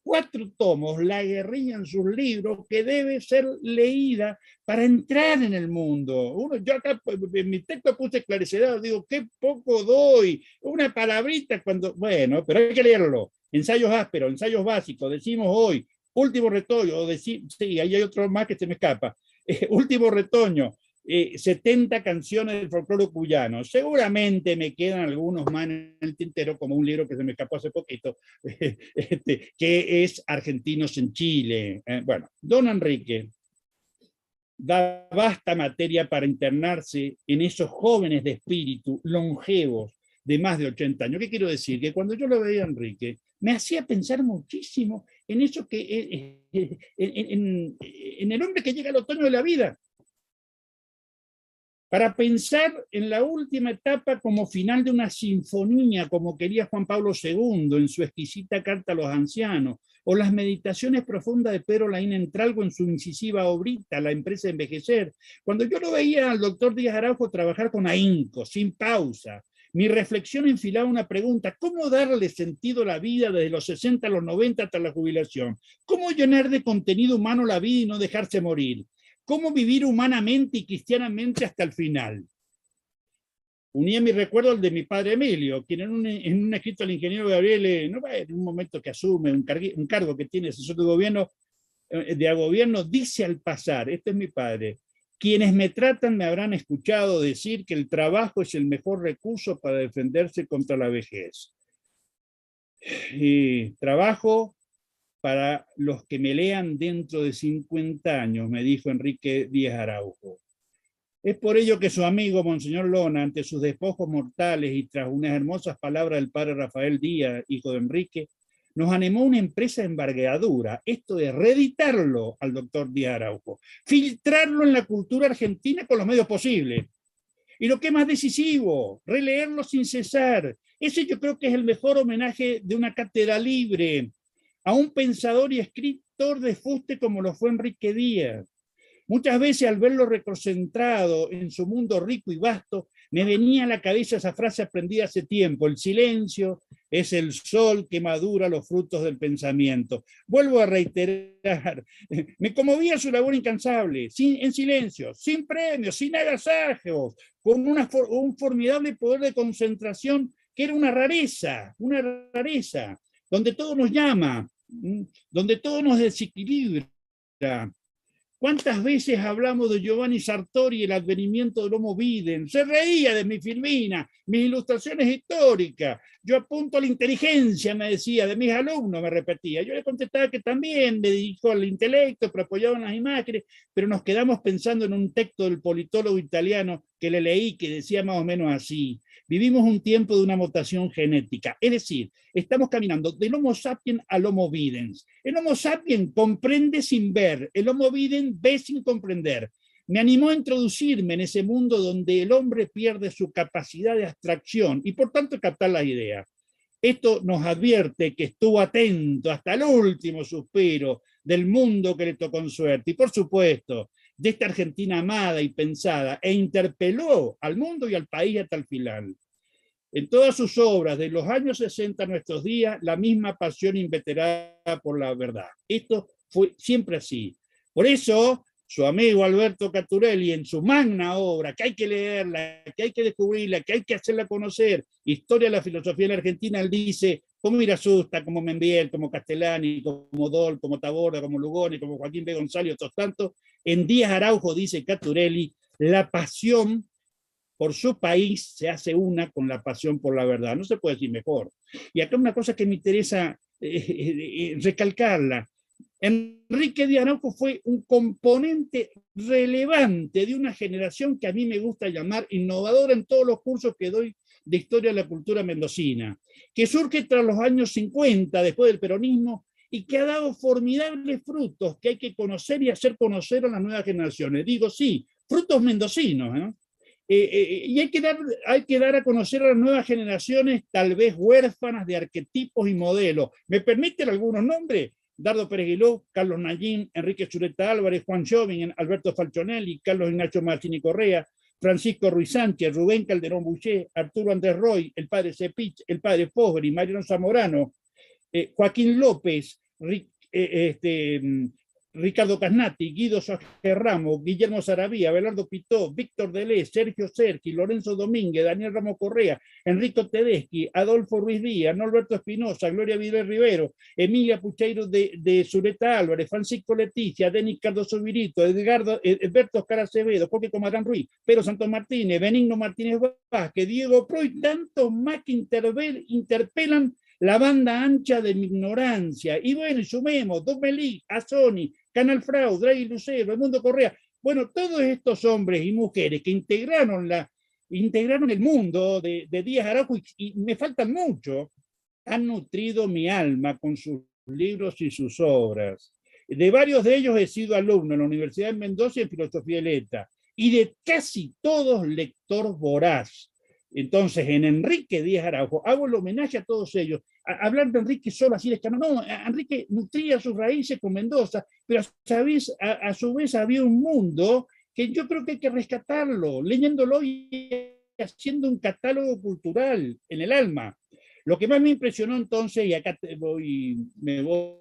cuatro tomos, la guerrilla en sus libros, que debe ser leída para entrar en el mundo. Uno, yo acá en mi texto puse esclarecedor, digo, qué poco doy, una palabrita cuando, bueno, pero hay que leerlo. Ensayos ásperos, ensayos básicos, decimos hoy, último retoño, o decir, sí, ahí hay otro más que se me escapa, eh, último retoño, eh, setenta canciones del folclore cuyano. Seguramente me quedan algunos más en el tintero, como un libro que se me escapó hace poquito, este, que es Argentinos en Chile. Eh, bueno, don Enrique da vasta materia para internarse en esos jóvenes de espíritu, longevos, de más de ochenta años. ¿Qué quiero decir? Que cuando yo lo veía a Enrique, me hacía pensar muchísimo en eso que, eh, eh, en, en, en el hombre que llega al otoño de la vida, para pensar en la última etapa como final de una sinfonía, como quería Juan Pablo segundo en su exquisita carta a los ancianos, o las meditaciones profundas de Pedro Laín Entralgo en su incisiva obrita, La empresa de envejecer. Cuando yo lo veía al doctor Díaz Araujo trabajar con ahínco, sin pausa, mi reflexión enfilaba una pregunta: ¿cómo darle sentido a la vida desde los sesenta a los noventa hasta la jubilación? ¿Cómo llenar de contenido humano la vida y no dejarse morir? ¿Cómo vivir humanamente y cristianamente hasta el final? Unía mi recuerdo al de mi padre Emilio, quien en un, en un escrito al ingeniero Gabriele, no, en un momento que asume un, cargue, un cargo que tiene asesor de gobierno, de gobierno, dice al pasar, este es mi padre: quienes me tratan me habrán escuchado decir que el trabajo es el mejor recurso para defenderse contra la vejez. Y trabajo para los que me lean dentro de cincuenta años, me dijo Enrique Díaz Araujo. Es por ello que su amigo Monseñor Lona, ante sus despojos mortales y tras unas hermosas palabras del padre Rafael Díaz, hijo de Enrique, nos animó una empresa de envergadura, esto de reeditarlo al doctor Díaz Araujo, filtrarlo en la cultura argentina con los medios posibles. Y lo que es más decisivo, releerlo sin cesar. Ese yo creo que es el mejor homenaje de una cátedra libre a un pensador y escritor de fuste como lo fue Enrique Díaz. Muchas veces al verlo reconcentrado en su mundo rico y vasto, me venía a la cabeza esa frase aprendida hace tiempo: el silencio es el sol que madura los frutos del pensamiento. Vuelvo a reiterar, me conmovía su labor incansable, sin, en silencio, sin premios, sin agasajos, con una, un formidable poder de concentración que era una rareza, una rareza, donde todo nos llama, donde todo nos desequilibra. ¿Cuántas veces hablamos de Giovanni Sartori y el advenimiento del Homo Videns? Se reía de mi Filmina, mis ilustraciones históricas. Yo apunto a la inteligencia, me decía, de mis alumnos, me repetía. Yo le contestaba que también me dedico al intelecto, pero apoyado en las imágenes, pero nos quedamos pensando en un texto del politólogo italiano que le leí, que decía más o menos así: vivimos un tiempo de una mutación genética, es decir, estamos caminando del Homo sapiens al Homo Videns. El Homo sapiens comprende sin ver, el Homo Videns ve sin comprender. Me animó a introducirme en ese mundo donde el hombre pierde su capacidad de abstracción y por tanto captar las ideas. Esto nos advierte que estuvo atento hasta el último suspiro del mundo que le tocó en suerte y, por supuesto, de esta Argentina amada y pensada, e interpeló al mundo y al país hasta el final. En todas sus obras, de los años sesenta a nuestros días, la misma pasión inveterada por la verdad. Esto fue siempre así. Por eso, su amigo Alberto Caturelli, en su magna obra, que hay que leerla, que hay que descubrirla, que hay que hacerla conocer, Historia de la filosofía de la Argentina, él dice, como Irasusta, como Membiel, como Castellani, como Dol, como Taborda, como Lugoni, como Joaquín B. González y otros tantos, en Díaz Araujo, dice Caturelli, la pasión por su país se hace una con la pasión por la verdad. No se puede decir mejor. Y acá una cosa que me interesa eh, eh, recalcarla. Enrique Díaz Araujo fue un componente relevante de una generación que a mí me gusta llamar innovadora en todos los cursos que doy de historia de la cultura mendocina, que surge tras los años cincuenta, después del peronismo, y que ha dado formidables frutos que hay que conocer y hacer conocer a las nuevas generaciones. Digo, sí, frutos mendocinos, ¿eh? Eh, eh, y hay que, dar, hay que dar a conocer a las nuevas generaciones, tal vez huérfanas de arquetipos y modelos. ¿Me permiten algunos nombres? Dardo Pérez Guilú, Carlos Nayín, Enrique Chureta Álvarez, Juan Chauvin, Alberto Falchonelli, Carlos Ignacio Martini Correa, Francisco Ruiz Sánchez, Rubén Calderón Boucher, Arturo Andrés Roy, el padre Cepich, el padre Fosbury, Mariano Zamorano, eh, Joaquín López, Rick, eh, este, Ricardo Casnati, Guido Sánchez Ramos, Guillermo Saravía, Abelardo Pitó, Víctor Deleuze, Sergio Cerqui, Lorenzo Domínguez, Daniel Ramos Correa, Enrico Tedeschi, Adolfo Ruiz Díaz, Norberto Espinosa, Gloria Vidal Rivero, Emilia Pucheiro de, de Zureta Álvarez, Francisco Leticia, Denis Cardoso Virito, Edgardo, Edberto Oscar Acevedo, Jorge Comadrán Ruiz, Pedro Santos Martínez, Benigno Martínez Vázquez, Diego Pro y tantos más que interpelan la banda ancha de mi ignorancia. Y bueno, y sumemos, Domelí, Azoni, Canal Frau, Draghi Lucero, Edmundo Correa. Bueno, todos estos hombres y mujeres que integraron, la, integraron el mundo de, de Díaz Araujo, y, y me faltan mucho, han nutrido mi alma con sus libros y sus obras. De varios de ellos he sido alumno en la Universidad de Mendoza y en Filosofía y Letras, y de casi todos lector voraz. Entonces, en Enrique Díaz Araujo, hago el homenaje a todos ellos. A, hablar de Enrique solo así de escano, no, Enrique nutría sus raíces con Mendoza, pero ¿sabes? A, a su vez había un mundo que yo creo que hay que rescatarlo, leyéndolo y haciendo un catálogo cultural en el alma. Lo que más me impresionó entonces, y acá te voy, me voy,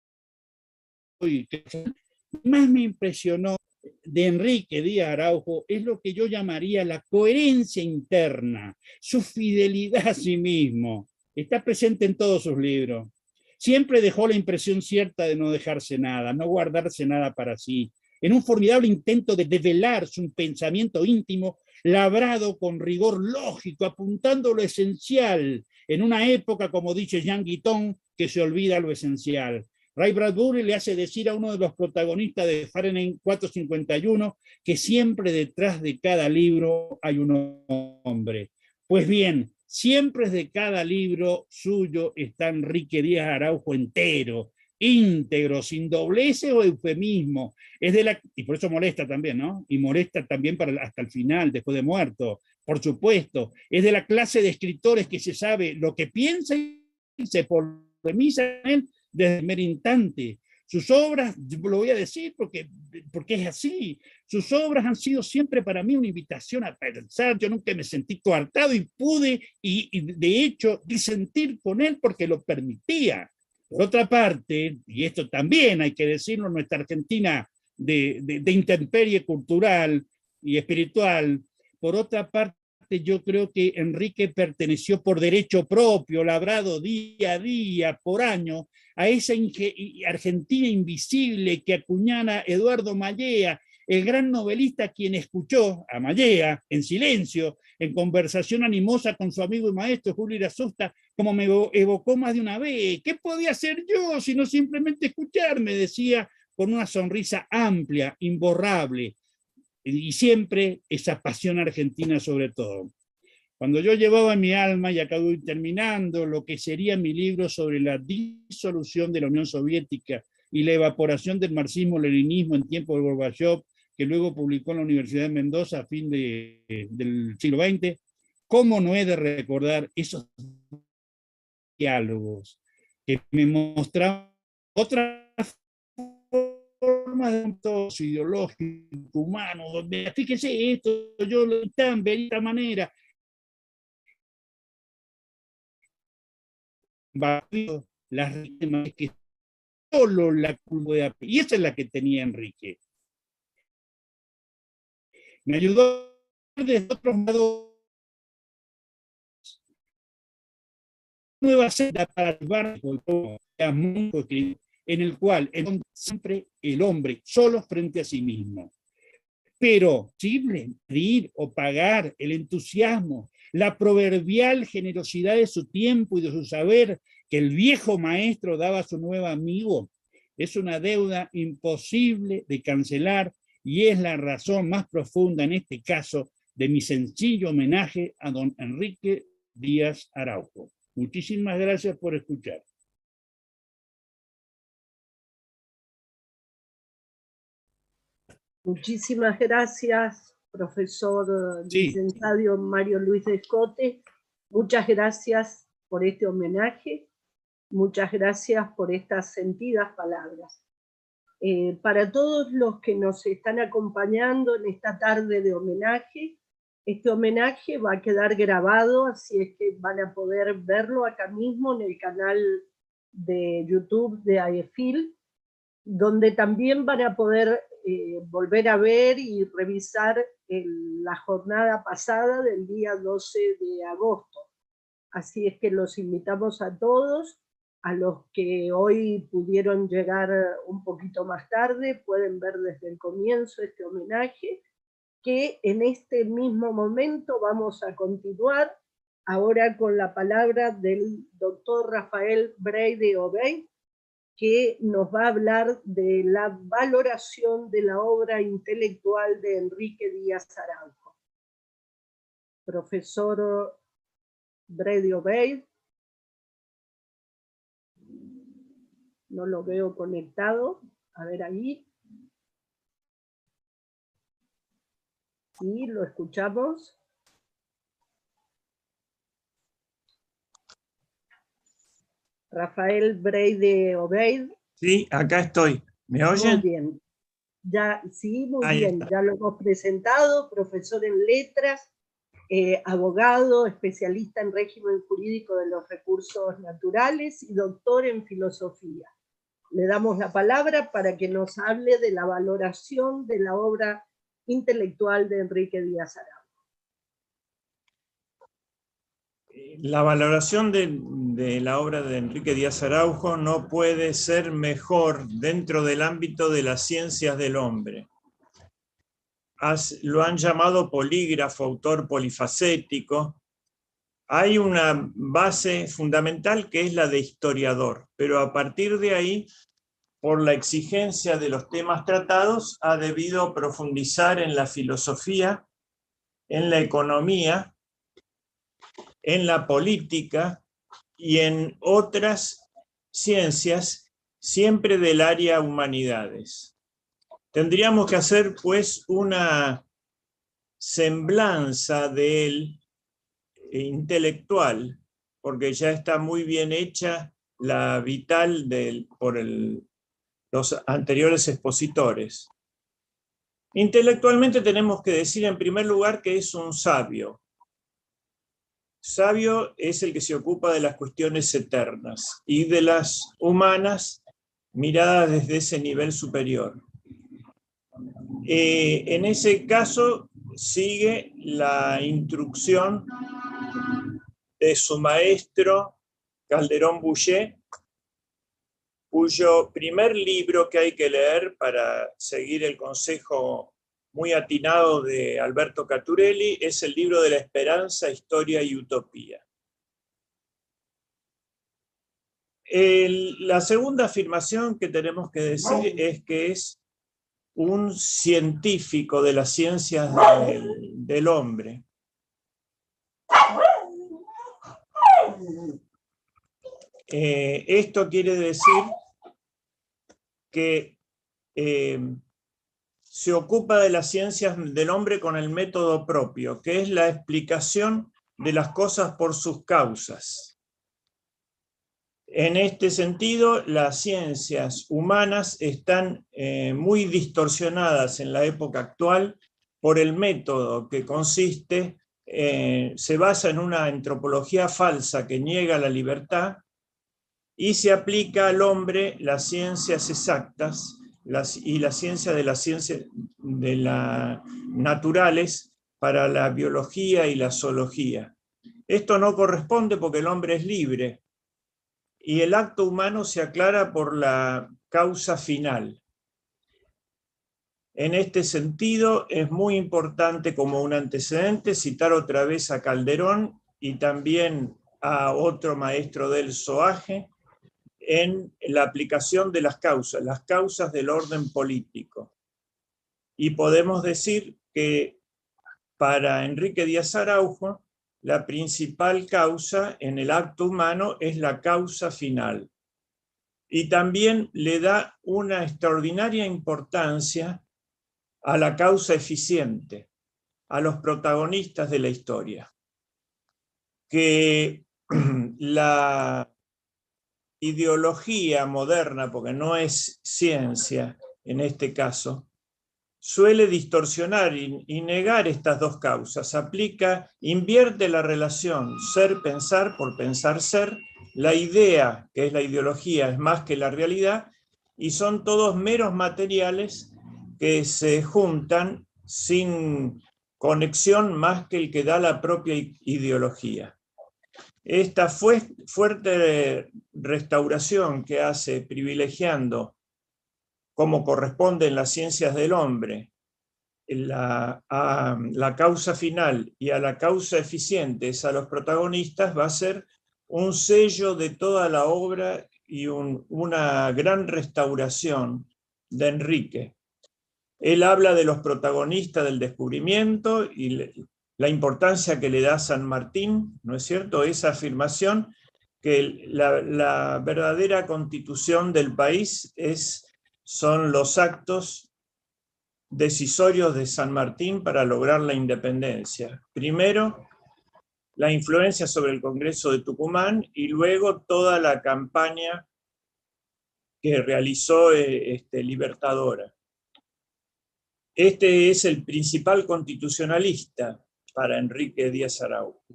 más me impresionó de Enrique Díaz Araujo es lo que yo llamaría la coherencia interna, su fidelidad a sí mismo. Está presente en todos sus libros. Siempre dejó la impresión cierta de no dejarse nada, no guardarse nada para sí. En un formidable intento de develar su pensamiento íntimo, labrado con rigor lógico, apuntando lo esencial, en una época, como dice Jean Guiton, que se olvida lo esencial. Ray Bradbury le hace decir a uno de los protagonistas de Fahrenheit cuatrocientos cincuenta y uno que siempre detrás de cada libro hay un hombre. Pues bien, siempre de cada libro suyo está Enrique Díaz Araujo entero, íntegro, sin dobleces o eufemismo. Es de la, y por eso molesta también, ¿no? Y molesta también para, hasta el final, después de muerto, por supuesto. Es de la clase de escritores que se sabe lo que piensa y se polemiza en él desde el primer instante. Sus obras, lo voy a decir porque, porque es así, sus obras han sido siempre para mí una invitación a pensar. Yo nunca me sentí coartado y pude, y, y de hecho, disentir con él porque lo permitía. Por otra parte, y esto también hay que decirlo, en nuestra Argentina de, de, de intemperie cultural y espiritual, por otra parte, yo creo que Enrique perteneció por derecho propio, labrado día a día, por año, a esa Argentina invisible que acuñaba Eduardo Mallea, el gran novelista quien escuchó a Mallea en silencio, en conversación animosa con su amigo y maestro Julio Irazusta, como me evocó más de una vez. ¿Qué podía hacer yo sino simplemente escucharme? Decía con una sonrisa amplia, imborrable, y siempre esa pasión argentina sobre todo. Cuando yo llevaba en mi alma, y acabo terminando, lo que sería mi libro sobre la disolución de la Unión Soviética y la evaporación del marxismo-leninismo en tiempos de Gorbachev, que luego publicó en la Universidad de Mendoza a fin de, del siglo veinte, ¿cómo no he de recordar esos diálogos que me mostraban otra forma de un ideológico, humano, donde fíjese esto, yo lo tan de esta manera, las riquezas que solo la cultura, y esa es la que tenía Enrique. Me ayudó desde otros lados nueva senda para llevar en el cual siempre el hombre solo frente a sí mismo. Pero posible pedir o pagar el entusiasmo, la proverbial generosidad de su tiempo y de su saber que el viejo maestro daba a su nuevo amigo, es una deuda imposible de cancelar y es la razón más profunda en este caso de mi sencillo homenaje a don Enrique Díaz Araujo. Muchísimas gracias por escuchar. Muchísimas gracias, profesor Sí. licenciado Mario Luis Descote. Muchas gracias por este homenaje. Muchas gracias por estas sentidas palabras. Eh, para todos los que nos están acompañando en esta tarde de homenaje, este homenaje va a quedar grabado, así es que van a poder verlo acá mismo en el canal de YouTube de AEFIL, donde también van a poder eh, volver a ver y revisar el, la jornada pasada del día doce de agosto. Así es que los invitamos a todos, a los que hoy pudieron llegar un poquito más tarde, pueden ver desde el comienzo este homenaje, que en este mismo momento vamos a continuar ahora con la palabra del doctor Rafael Breide Obeid, que nos va a hablar de la valoración de la obra intelectual de Enrique Díaz Araujo. Profesor Breide Obeid. No lo veo conectado. A ver ahí. Sí, lo escuchamos. Rafael Breide Obeid. Sí, acá estoy. ¿Me oyen? Muy bien. Ya, sí, muy Ahí bien. está. Ya lo hemos presentado, profesor en letras, eh, abogado, especialista en régimen jurídico de los recursos naturales y doctor en filosofía. Le damos la palabra para que nos hable de la valoración de la obra intelectual de Enrique Díaz Araujo. La valoración de, de la obra de Enrique Díaz Araujo no puede ser mejor dentro del ámbito de las ciencias del hombre. As, lo han llamado polígrafo, autor polifacético. Hay una base fundamental que es la de historiador, pero a partir de ahí, por la exigencia de los temas tratados, ha debido profundizar en la filosofía, en la economía, en la política y en otras ciencias, siempre del área humanidades. Tendríamos que hacer, pues, una semblanza de él intelectual, porque ya está muy bien hecha la vital del, por el, los anteriores expositores. Intelectualmente tenemos que decir en primer lugar que es un sabio. Sabio es el que se ocupa de las cuestiones eternas y de las humanas miradas desde ese nivel superior. Eh, en ese caso sigue la instrucción de su maestro Calderón Bouchet, cuyo primer libro que hay que leer para seguir el consejo muy atinado de Alberto Caturelli es el libro de la esperanza, historia y utopía. El, la segunda afirmación que tenemos que decir es que es un científico de las ciencias del, del hombre. Eh, esto quiere decir que eh, se ocupa de las ciencias del hombre con el método propio, que es la explicación de las cosas por sus causas. En este sentido, las ciencias humanas están eh, muy distorsionadas en la época actual por el método que consiste, eh, se basa en una antropología falsa que niega la libertad y se aplica al hombre las ciencias exactas las, y la ciencia de las ciencias de la, naturales para la biología y la zoología. Esto no corresponde porque el hombre es libre y el acto humano se aclara por la causa final. En este sentido, es muy importante como un antecedente citar otra vez a Calderón y también a otro maestro del Zoaje en la aplicación de las causas, las causas del orden político. Y podemos decir que para Enrique Díaz Araujo, la principal causa en el acto humano es la causa final. Y también le da una extraordinaria importancia a la causa eficiente, a los protagonistas de la historia. Que la ideología moderna, porque no es ciencia en este caso, suele distorsionar y, y negar estas dos causas. Aplica, invierte la relación ser-pensar por pensar-ser. La idea, que es la ideología, es más que la realidad, y son todos meros materiales que se juntan sin conexión más que el que da la propia ideología. Esta fuerte restauración que hace privilegiando, como corresponde en las ciencias del hombre, la, a la causa final y a la causa eficiente, es a los protagonistas, va a ser un sello de toda la obra y un, una gran restauración de Enrique. Él habla de los protagonistas del descubrimiento y le, la importancia que le da San Martín, ¿no es cierto? Esa afirmación que la, la verdadera constitución del país es, son los actos decisorios de San Martín para lograr la independencia. Primero, la influencia sobre el Congreso de Tucumán y luego toda la campaña que realizó este, libertadora. Este es el principal constitucionalista para Enrique Díaz Araujo.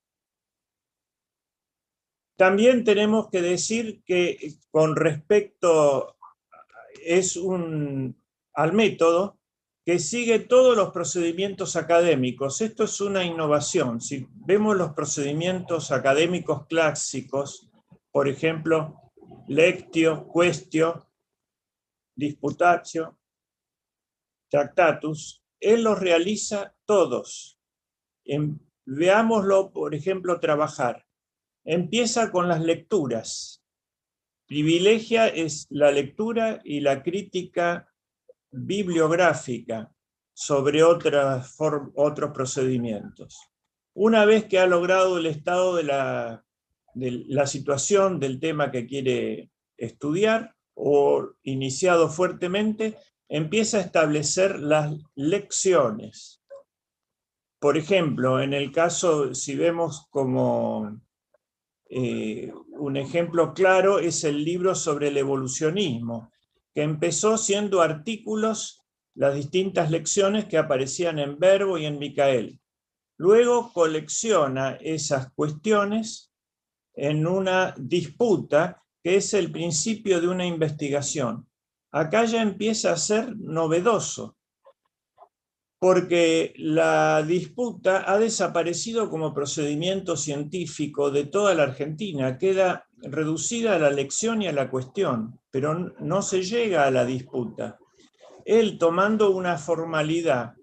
También tenemos que decir que con respecto es un, al método, que sigue todos los procedimientos académicos. Esto es una innovación. Si vemos los procedimientos académicos clásicos, por ejemplo, lectio, quaestio, disputatio, tractatus, él los realiza todos. En, veámoslo, por ejemplo, trabajar. Empieza con las lecturas. Privilegia es la lectura y la crítica bibliográfica sobre otras, otros procedimientos. Una vez que ha logrado el estado de la, de la situación del tema que quiere estudiar o iniciado fuertemente, empieza a establecer las lecciones. Por ejemplo, en el caso, si vemos como eh, un ejemplo claro, es el libro sobre el evolucionismo, que empezó siendo artículos, las distintas lecciones que aparecían en Verbo y en Micael. Luego colecciona esas cuestiones en una disputa, que es el principio de una investigación. Acá ya empieza a ser novedoso, porque la disputa ha desaparecido como procedimiento científico de toda la Argentina, queda reducida a la lección y a la cuestión, pero no se llega a la disputa. Él, tomando una formalidad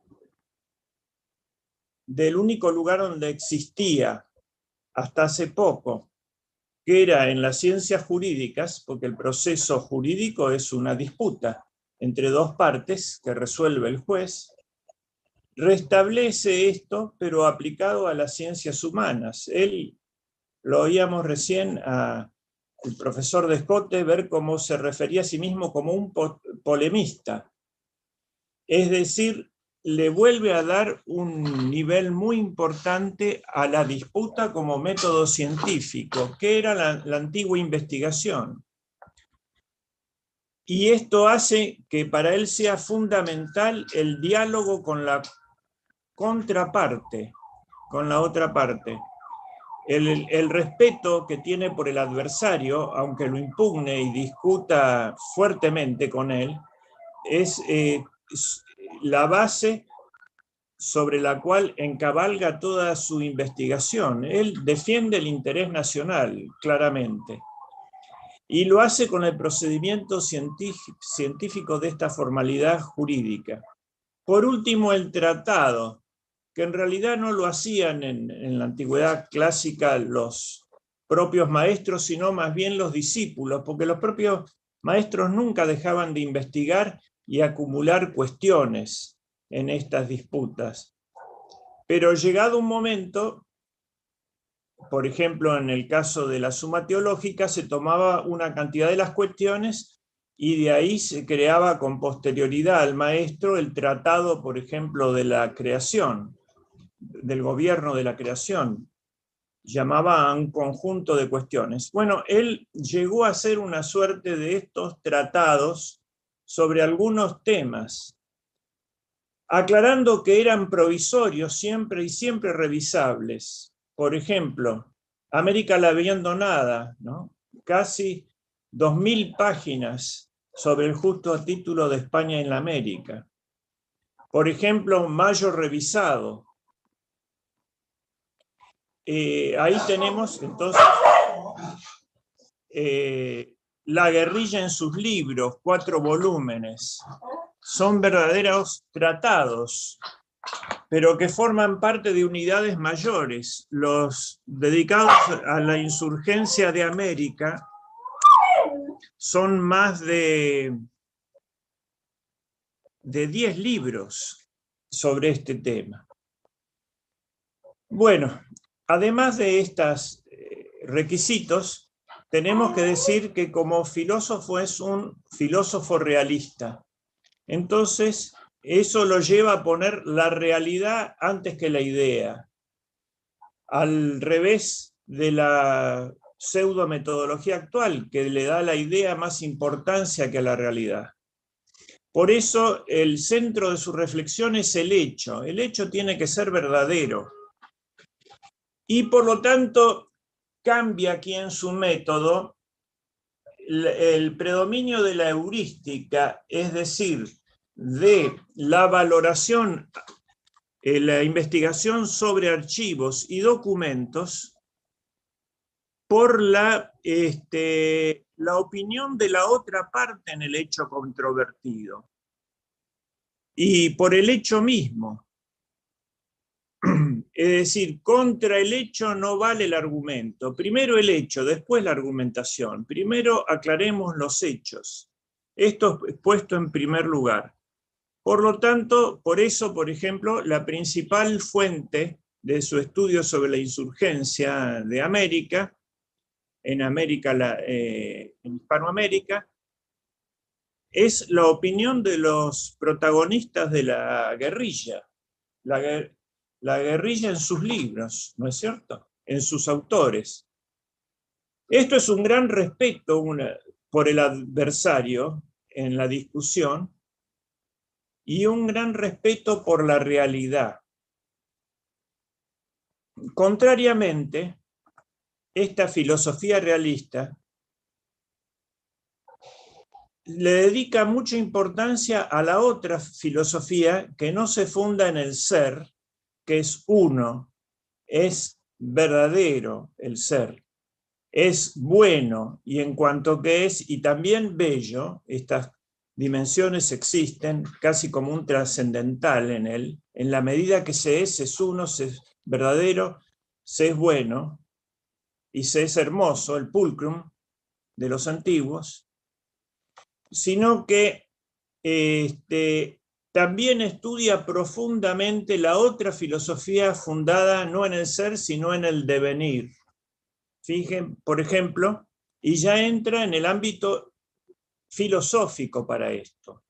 del único lugar donde existía hasta hace poco, que era en las ciencias jurídicas, porque el proceso jurídico es una disputa entre dos partes que resuelve el juez, restablece esto, pero aplicado a las ciencias humanas. Él, lo oíamos recién al profesor Descote, ver cómo se refería a sí mismo como un po polemista. Es decir, le vuelve a dar un nivel muy importante a la disputa como método científico, que era la, la antigua investigación. Y esto hace que para él sea fundamental el diálogo con la contraparte, con la otra parte. El, el respeto que tiene por el adversario, aunque lo impugne y discuta fuertemente con él, es, eh, es la base sobre la cual encabalga toda su investigación. Él defiende el interés nacional, claramente. Y lo hace con el procedimiento científico de esta formalidad jurídica. Por último, el tratado, que en realidad no lo hacían en, en la antigüedad clásica los propios maestros, sino más bien los discípulos, porque los propios maestros nunca dejaban de investigar y acumular cuestiones en estas disputas. Pero llegado un momento, por ejemplo, en el caso de la suma teológica, se tomaba una cantidad de las cuestiones y de ahí se creaba con posterioridad al maestro el tratado, por ejemplo, de la creación, del gobierno de la creación. Llamaba a un conjunto de cuestiones. Bueno, él llegó a hacer una suerte de estos tratados sobre algunos temas. aclarando que eran provisorios siempre y siempre revisables. Por ejemplo, América la Abandonada, ¿no? Casi dos mil páginas sobre el justo título de España en la América. Por ejemplo, Mayo revisado. Eh, ahí tenemos entonces eh, La guerrilla en sus libros, cuatro volúmenes. Son verdaderos tratados, pero que forman parte de unidades mayores. Los dedicados a la insurgencia de América son más de, de diez libros sobre este tema. Bueno, además de estos requisitos, tenemos que decir que como filósofo es un filósofo realista. Entonces, eso lo lleva a poner la realidad antes que la idea, al revés de la pseudometodología actual, que le da a la idea más importancia que a la realidad. Por eso, el centro de su reflexión es el hecho. El hecho tiene que ser verdadero. Y por lo tanto, cambia aquí en su método el, el predominio de la heurística, es decir, de la valoración, eh, la investigación sobre archivos y documentos, por la, este, la opinión de la otra parte en el hecho controvertido, y por el hecho mismo. Es decir, contra el hecho no vale el argumento. Primero el hecho, después la argumentación. Primero aclaremos los hechos. Esto es puesto en primer lugar. Por lo tanto, por eso, por ejemplo, la principal fuente de su estudio sobre la insurgencia de América, en América, la, eh, en Hispanoamérica, es la opinión de los protagonistas de la guerrilla. La guerrilla La guerrilla en sus libros, ¿no es cierto? En sus autores. Esto es un gran respeto una, por el adversario en la discusión y un gran respeto por la realidad. Contrariamente, esta filosofía realista le dedica mucha importancia a la otra filosofía que no se funda en el ser, que es uno, es verdadero el ser, es bueno y en cuanto que es, y también bello, estas dimensiones existen casi como un trascendental en él, en la medida que se es, es uno, se es verdadero, se es bueno y se es hermoso, el pulcrum de los antiguos, sino que este, también estudia profundamente la otra filosofía fundada no en el ser, sino en el devenir. Fíjense, por ejemplo, y ya entra en el ámbito filosófico para esto.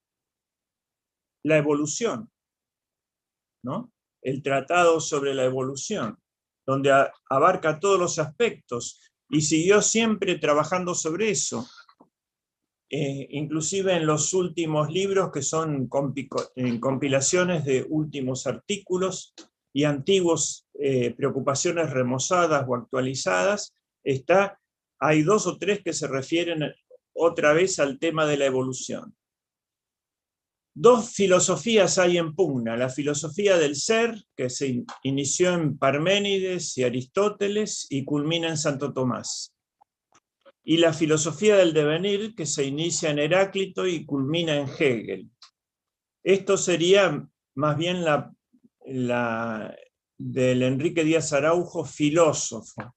La evolución, ¿no? El tratado sobre la evolución, donde abarca todos los aspectos y siguió siempre trabajando sobre eso. Eh, inclusive en los últimos libros, que son en compilaciones de últimos artículos y antiguos eh, preocupaciones remozadas o actualizadas, está, hay dos o tres que se refieren otra vez al tema de la evolución. Dos filosofías hay en pugna: la filosofía del ser, que se inició en Parménides y Aristóteles y culmina en Santo Tomás, y la filosofía del devenir, que se inicia en Heráclito y culmina en Hegel. Esto sería más bien la, la del Enrique Díaz Araujo, filósofo.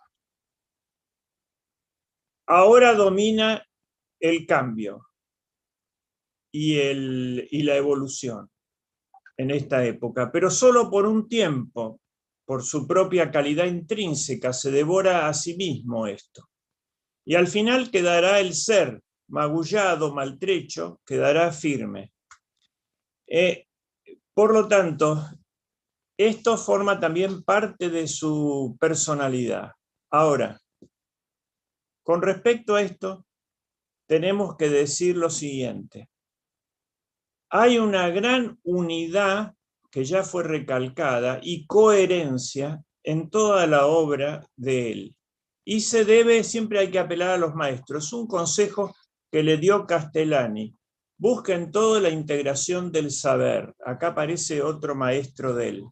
Ahora domina el cambio y, el, y la evolución en esta época, pero solo por un tiempo, por su propia calidad intrínseca, se devora a sí mismo esto. Y al final quedará el ser, magullado, maltrecho, quedará firme. Eh, por lo tanto, esto forma también parte de su personalidad. Ahora, con respecto a esto, tenemos que decir lo siguiente. hay una gran unidad que ya fue recalcada y coherencia en toda la obra de él. Y se debe, siempre hay que apelar a los maestros. Un consejo que le dio Castellani: busquen toda la integración del saber. Acá aparece otro maestro de él.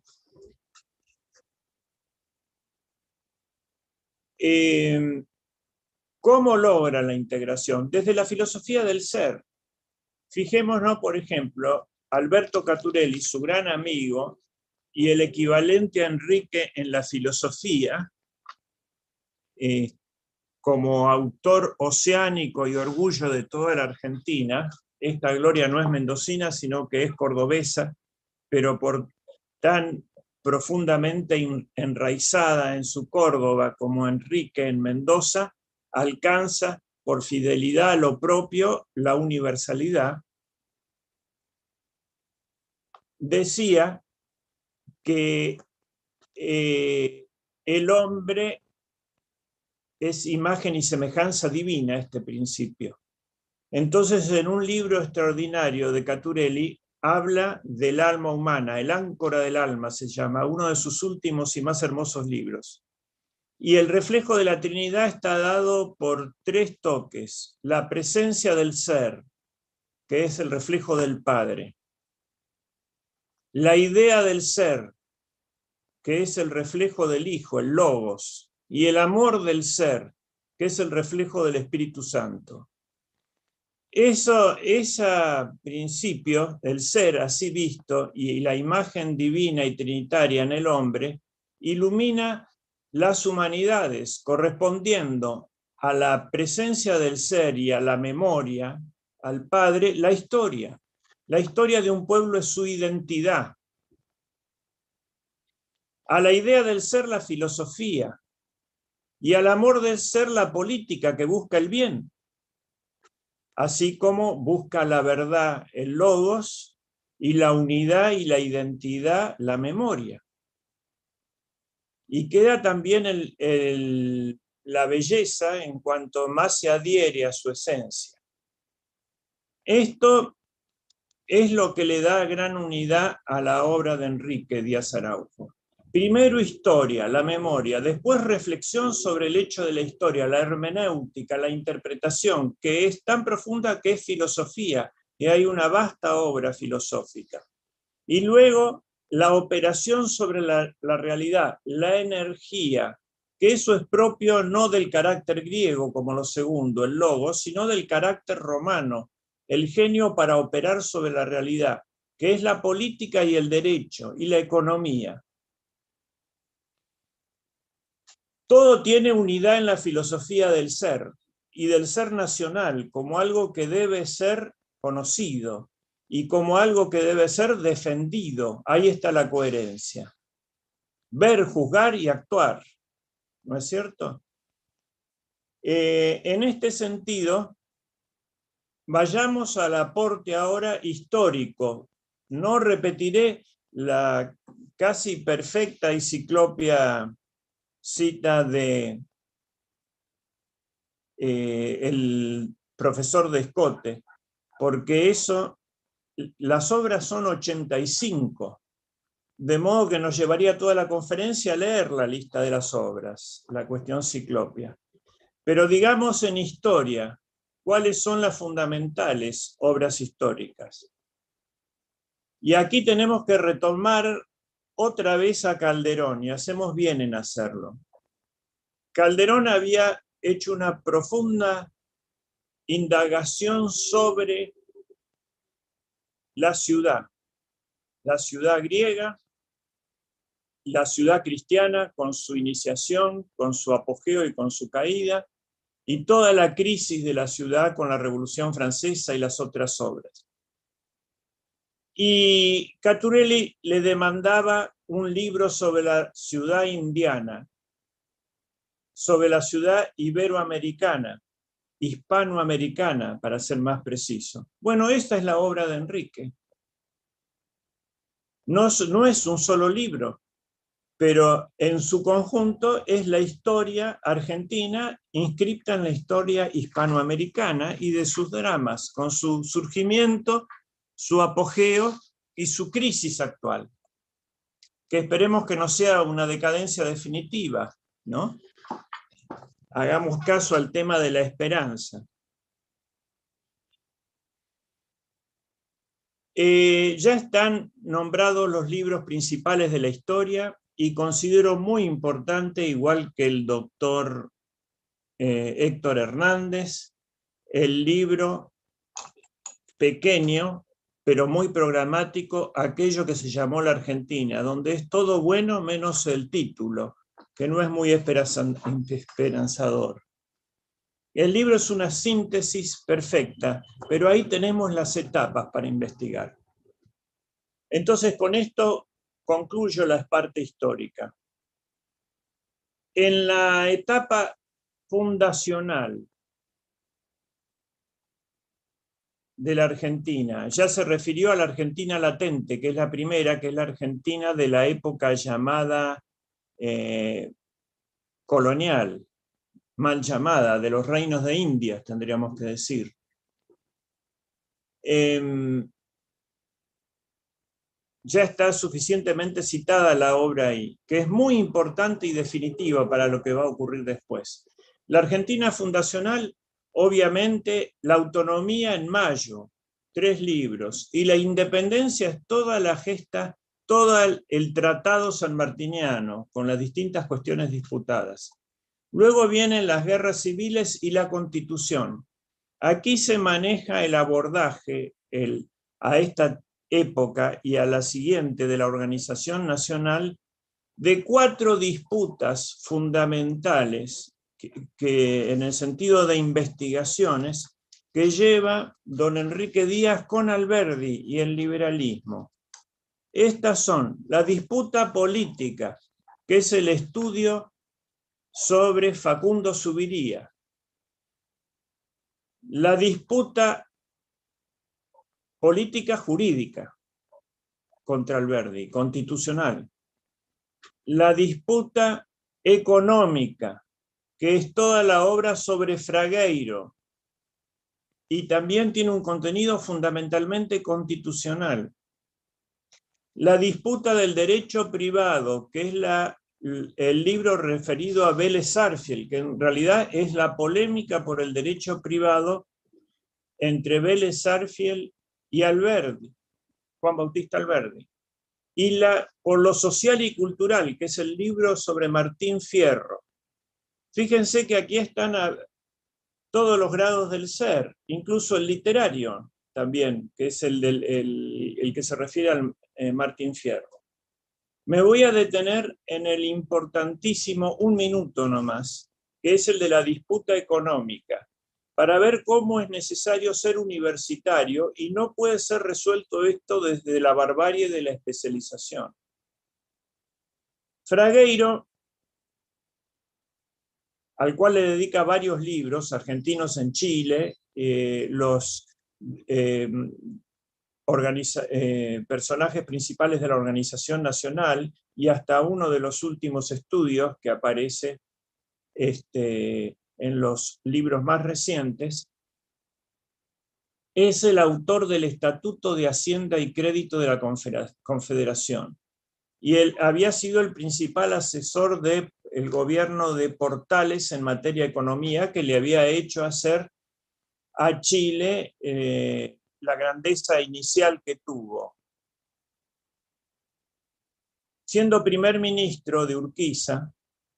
Eh, ¿Cómo logra la integración? Desde la filosofía del ser. Fijémonos, por ejemplo, Alberto Caturelli, su gran amigo, y el equivalente a Enrique en la filosofía, eh, como autor oceánico y orgullo de toda la Argentina. Esta gloria no es mendocina, sino que es cordobesa, pero por tan profundamente enraizada en su Córdoba como Enrique en Mendoza, alcanza por fidelidad a lo propio la universalidad. Decía que eh, el hombre es imagen y semejanza divina, este principio. Entonces, en un libro extraordinario de Caturelli, habla del alma humana, El áncora del alma se llama, uno de sus últimos y más hermosos libros. Y el reflejo de la Trinidad está dado por tres toques: la presencia del ser, que es el reflejo del Padre; la idea del ser, que es el reflejo del Hijo, el Logos; y el amor del ser, que es el reflejo del Espíritu Santo. Eso, ese principio, el ser así visto, y la imagen divina y trinitaria en el hombre, ilumina las humanidades, correspondiendo a la presencia del ser y a la memoria, al Padre, la historia. La historia de un pueblo es su identidad. A la idea del ser, la filosofía, y al amor del ser, la política que busca el bien, así como busca la verdad, el logos, y la unidad y la identidad, la memoria. Y queda también el, el, la belleza en cuanto más se adhiere a su esencia. Esto es lo que le da gran unidad a la obra de Enrique Díaz Araujo. Primero historia, la memoria, después reflexión sobre el hecho de la historia, la hermenéutica, la interpretación, que es tan profunda que es filosofía, y hay una vasta obra filosófica. Y luego la operación sobre la, la realidad, la energía, que eso es propio no del carácter griego como lo segundo, el logos, sino del carácter romano, el genio para operar sobre la realidad, que es la política y el derecho y la economía. Todo tiene unidad en la filosofía del ser y del ser nacional como algo que debe ser conocido y como algo que debe ser defendido. Ahí está la coherencia. Ver, juzgar y actuar, ¿no es cierto? Eh, en este sentido, vayamos al aporte ahora histórico. No repetiré la casi perfecta y ciclopia cita de eh, el profesor de Escote, porque eso, las obras son ochenta y cinco, de modo que nos llevaría toda la conferencia a leer la lista de las obras, la cuestión ciclopia. Pero digamos en historia, ¿cuáles son las fundamentales obras históricas? Y aquí tenemos que retomar otra vez a Calderón, y hacemos bien en hacerlo. Calderón había hecho una profunda indagación sobre la ciudad, la ciudad griega, la ciudad cristiana con su iniciación, con su apogeo y con su caída, y toda la crisis de la ciudad con la Revolución Francesa y las otras obras. Y Caturelli le demandaba un libro sobre la ciudad indiana, sobre la ciudad iberoamericana, hispanoamericana, para ser más preciso. Bueno, esta es la obra de Enrique. No, no es un solo libro, pero en su conjunto es la historia argentina inscripta en la historia hispanoamericana y de sus dramas, con su surgimiento su apogeo y su crisis actual, que esperemos que no sea una decadencia definitiva, ¿no? Hagamos caso al tema de la esperanza. Eh, ya están nombrados los libros principales de la historia y considero muy importante, igual que el doctor eh, Héctor Hernández, el libro pequeño, pero muy programático, aquello que se llamó La Argentina, donde es todo bueno menos el título, que no es muy esperanzador. El libro es una síntesis perfecta, pero ahí tenemos las etapas para investigar. Entonces, con esto concluyo la parte histórica. En la etapa fundacional de la Argentina, ya se refirió a la Argentina latente, que es la primera, que es la Argentina de la época llamada eh, colonial, mal llamada, de los reinos de Indias, tendríamos que decir. Eh, ya está suficientemente citada la obra ahí, que es muy importante y definitiva para lo que va a ocurrir después. La Argentina fundacional, obviamente, la autonomía en mayo, tres libros, y la independencia es toda la gesta, todo el, el tratado sanmartiniano, con las distintas cuestiones disputadas. Luego vienen las guerras civiles y la Constitución. Aquí se maneja el abordaje el, a esta época y a la siguiente de la organización nacional de cuatro disputas fundamentales que, que en el sentido de investigaciones que lleva don Enrique Díaz con Alberdi y el liberalismo. Estas son la disputa política, que es el estudio sobre Facundo Zuviría, la disputa política jurídica contra Alberdi, constitucional, la disputa económica, que es toda la obra sobre Fragueiro, y también tiene un contenido fundamentalmente constitucional, la disputa del derecho privado, que es la, el libro referido a Vélez Sarsfield, que en realidad es la polémica por el derecho privado entre Vélez Sarsfield y Alberdi, Juan Bautista Alberdi, y la, por lo social y cultural, que es el libro sobre Martín Fierro. Fíjense que aquí están a todos los grados del ser, incluso el literario también, que es el, del, el, el que se refiere al eh, Martín Fierro. Me voy a detener en el importantísimo, un minuto nomás, que es el de la disputa económica, para ver cómo es necesario ser universitario y no puede ser resuelto esto desde la barbarie de la especialización. Fragueiro, al cual le dedica varios libros, Argentinos en Chile, eh, los eh, organiza, eh, personajes principales de la organización nacional y hasta uno de los últimos estudios que aparece este, en los libros más recientes, es el autor del Estatuto de Hacienda y Crédito de la Confederación. Y él había sido el principal asesor del gobierno de Portales en materia de economía, que le había hecho hacer a Chile eh, la grandeza inicial que tuvo. Siendo primer ministro de Urquiza,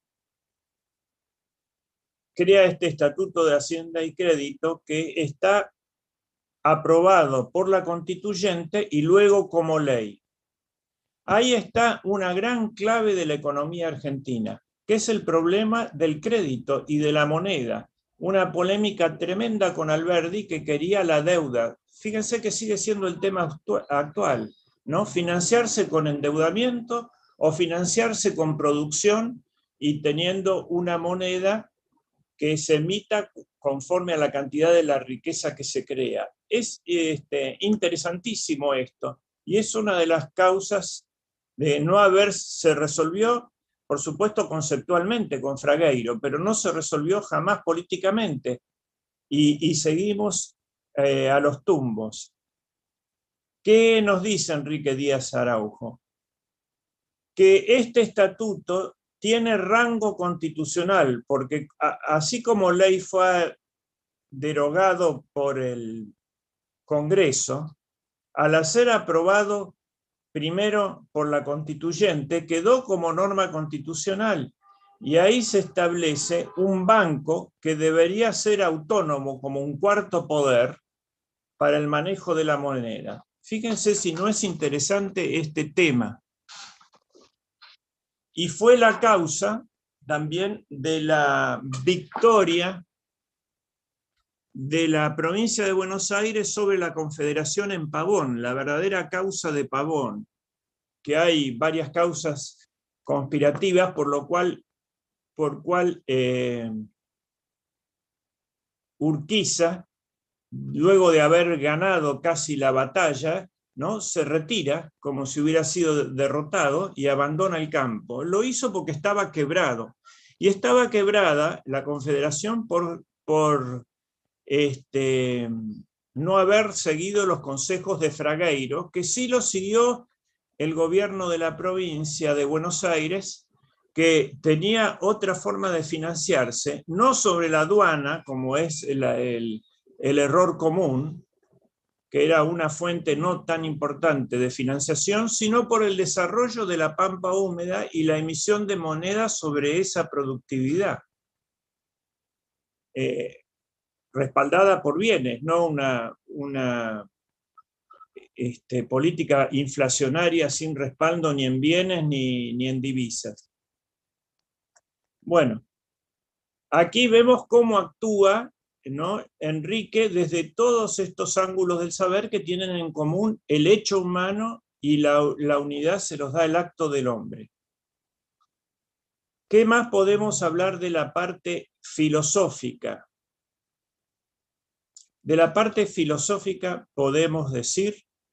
crea este Estatuto de Hacienda y Crédito que está aprobado por la Constituyente y luego como ley. Ahí está una gran clave de la economía argentina, que es el problema del crédito y de la moneda. Una polémica tremenda con Alberdi, que quería la deuda. Fíjense que sigue siendo el tema actual, ¿no? Financiarse con endeudamiento o financiarse con producción y teniendo una moneda que se emita conforme a la cantidad de la riqueza que se crea. Es este, interesantísimo esto, y es una de las causas de no haberse resolvió, por supuesto conceptualmente con Fragueiro, pero no se resolvió jamás políticamente, y, y seguimos eh, a los tumbos. ¿Qué nos dice Enrique Díaz Araujo? Que este estatuto tiene rango constitucional, porque así como ley fue derogado por el Congreso, al ser aprobado primero por la constituyente, quedó como norma constitucional. Y ahí se establece un banco que debería ser autónomo como un cuarto poder para el manejo de la moneda. Fíjense si no es interesante este tema. Y fue la causa también de la victoria de la provincia de Buenos Aires sobre la Confederación en Pavón, la verdadera causa de Pavón, que hay varias causas conspirativas, por lo cual, por cual eh, Urquiza, luego de haber ganado casi la batalla, ¿no?, se retira como si hubiera sido derrotado y abandona el campo. Lo hizo porque estaba quebrado. Y estaba quebrada la Confederación por, por este, no haber seguido los consejos de Fragueiro, que sí lo siguió el gobierno de la provincia de Buenos Aires, que tenía otra forma de financiarse, no sobre la aduana, como es el, el, el error común, que era una fuente no tan importante de financiación, sino por el desarrollo de la pampa húmeda y la emisión de monedas sobre esa productividad, eh, respaldada por bienes, no una, una este, política inflacionaria sin respaldo ni en bienes ni, ni en divisas. Bueno, aquí vemos cómo actúa, ¿no?, Enrique desde todos estos ángulos del saber que tienen en común el hecho humano y la, la unidad se los da el acto del hombre. ¿Qué más podemos hablar de la parte filosófica? De la parte filosófica podemos decir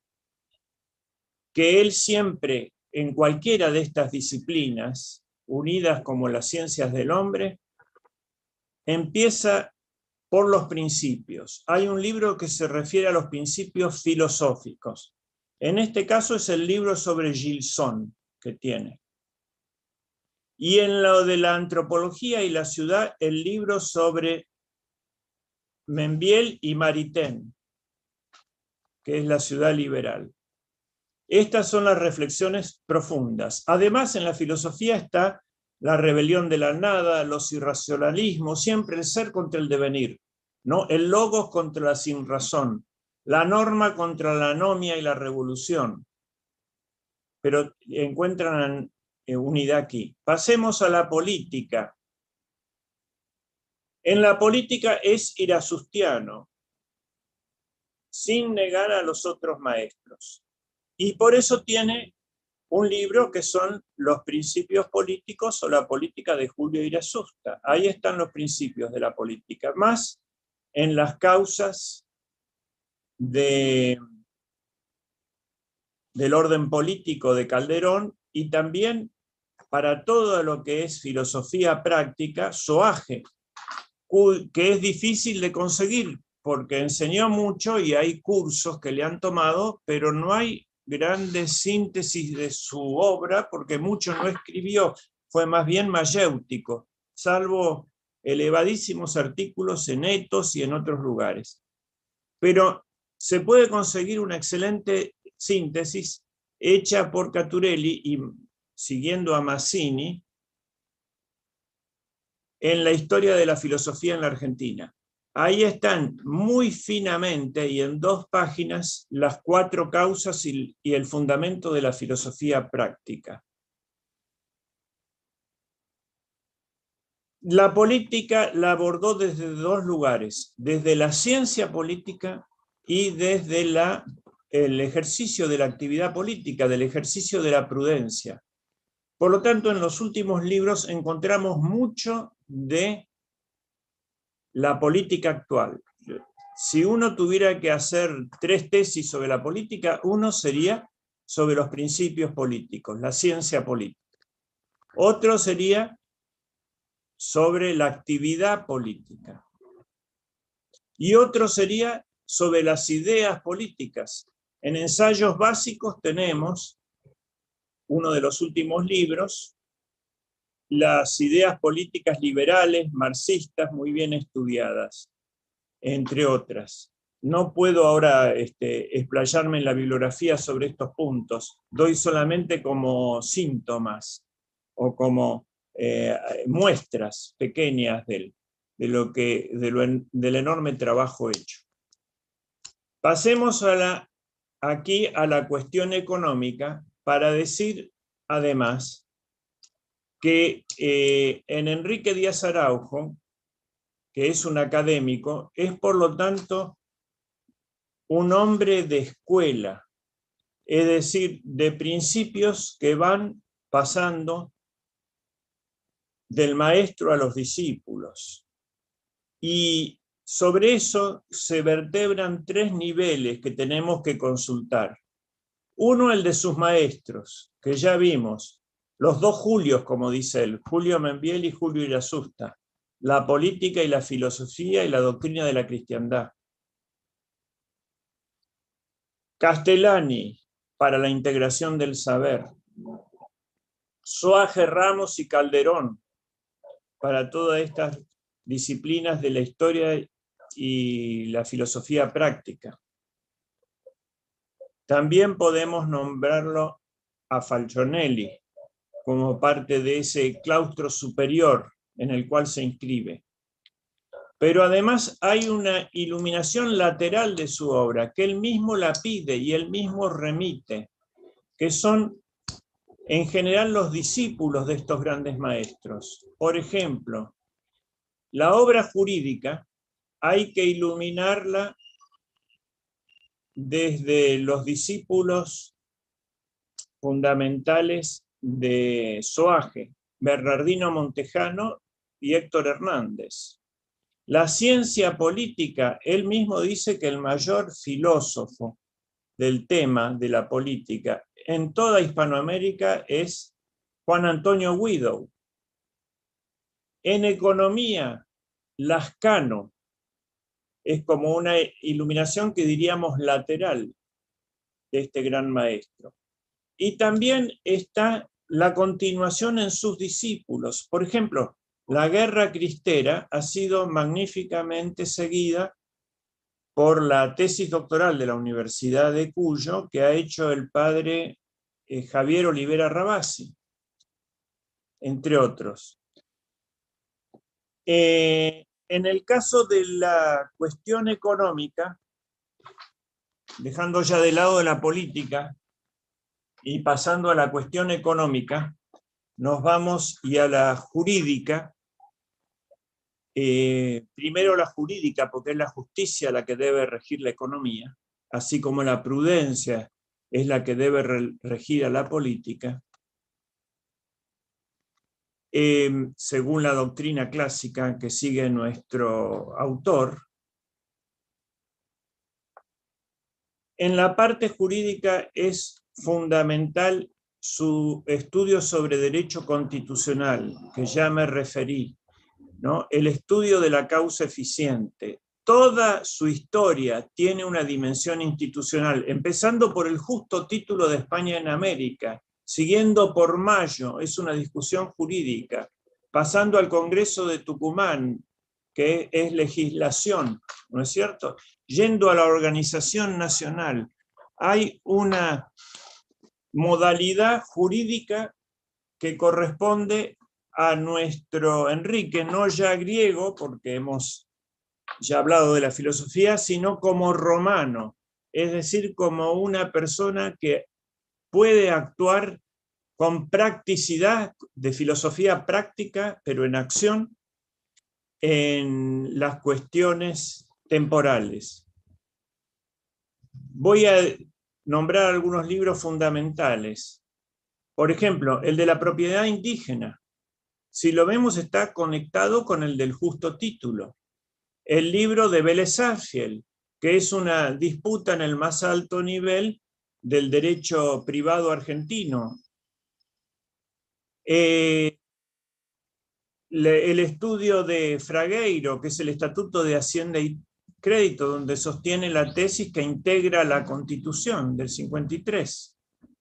que él siempre, en cualquiera de estas disciplinas, unidas como las ciencias del hombre, empieza por los principios. Hay un libro que se refiere a los principios filosóficos. En este caso es el libro sobre Gilson que tiene. Y en lo de la antropología y la ciudad, el libro sobre Membiel y Maritain, que es la ciudad liberal. Estas son las reflexiones profundas. Además, en la filosofía está la rebelión de la nada, los irracionalismos, siempre el ser contra el devenir, ¿no? El logos contra la sinrazón, la norma contra la anomia y la revolución. Pero encuentran unidad aquí. Pasemos a la política. En la política es irasustiano, sin negar a los otros maestros. Y por eso tiene un libro que son los principios políticos o la política de Julio Irasusta. Ahí están los principios de la política, más en las causas de, del orden político de Calderón y también para todo lo que es filosofía práctica, Soaje, que es difícil de conseguir porque enseñó mucho y hay cursos que le han tomado, pero no hay grandes síntesis de su obra, porque mucho no escribió, fue más bien mayéutico, salvo elevadísimos artículos en Etos y en otros lugares. Pero se puede conseguir una excelente síntesis hecha por Caturelli y siguiendo a Mazzini en la historia de la filosofía en la Argentina. Ahí están muy finamente y en dos páginas las cuatro causas y, y el fundamento de la filosofía práctica. La política la abordó desde dos lugares, desde la ciencia política y desde la, el ejercicio de la actividad política, del ejercicio de la prudencia. Por lo tanto, en los últimos libros encontramos mucho de la política actual. Si uno tuviera que hacer tres tesis sobre la política, uno sería sobre los principios políticos, la ciencia política. Otro sería sobre la actividad política. Y otro sería sobre las ideas políticas, En ensayos básicos tenemos uno de los últimos libros, las ideas políticas liberales, marxistas, muy bien estudiadas, entre otras. No puedo ahora este, explayarme en la bibliografía sobre estos puntos, doy solamente como síntomas o como eh, muestras pequeñas del, de lo que, de lo, del enorme trabajo hecho. Pasemos a la, aquí a la cuestión económica para decir además que eh, en Enrique Díaz Araujo, que es un académico, es por lo tanto un hombre de escuela, es decir, de principios que van pasando del maestro a los discípulos. Y sobre eso se vertebran tres niveles que tenemos que consultar. Uno, el de sus maestros, que ya vimos, los dos Julios, como dice él, Julio Membiel y Julio Irasusta, la política y la filosofía y la doctrina de la cristiandad. Castellani, para la integración del saber. Soaje Ramos y Calderón, para todas estas disciplinas de la historia y la filosofía práctica. También podemos nombrarlo a Falcionelli, como parte de ese claustro superior en el cual se inscribe. Pero además hay una iluminación lateral de su obra, que él mismo la pide y él mismo remite, que son en general los discípulos de estos grandes maestros. Por ejemplo, la obra jurídica hay que iluminarla desde los discípulos fundamentales de Soaje, Bernardino Montejano y Héctor Hernández. La ciencia política, él mismo dice que el mayor filósofo del tema de la política en toda Hispanoamérica es Juan Antonio Guido. En economía, Lascano es como una iluminación que diríamos lateral de este gran maestro. Y también está la continuación en sus discípulos. Por ejemplo, la Guerra Cristera ha sido magníficamente seguida por la tesis doctoral de la Universidad de Cuyo que ha hecho el padre eh, Javier Olivera Rabasi, entre otros. Eh, en el caso de la cuestión económica, dejando ya de lado la política y pasando a la cuestión económica, nos vamos y a la jurídica. Eh, primero la jurídica, porque es la justicia la que debe regir la economía, así como la prudencia es la que debe re regir a la política. Eh, según la doctrina clásica que sigue nuestro autor, en la parte jurídica es fundamental su estudio sobre derecho constitucional, que ya me referí, ¿no? El estudio de la causa eficiente. Toda su historia tiene una dimensión institucional, empezando por el justo título de España en América, siguiendo por Mayo, es una discusión jurídica, pasando al Congreso de Tucumán, que es legislación, ¿no es cierto? Yendo a la Organización Nacional, hay una modalidad jurídica que corresponde a nuestro Enrique, no ya griego, porque hemos ya hablado de la filosofía, sino como romano, es decir, como una persona que puede actuar con practicidad, de filosofía práctica, pero en acción, en las cuestiones temporales. Voy a nombrar algunos libros fundamentales. Por ejemplo, el de la propiedad indígena. Si lo vemos, está conectado con el del justo título. El libro de Vélez Sarsfield, que es una disputa en el más alto nivel del derecho privado argentino. Eh, el estudio de Fragueiro, que es el Estatuto de Hacienda Crédito, donde sostiene la tesis que integra la Constitución del cincuenta y tres.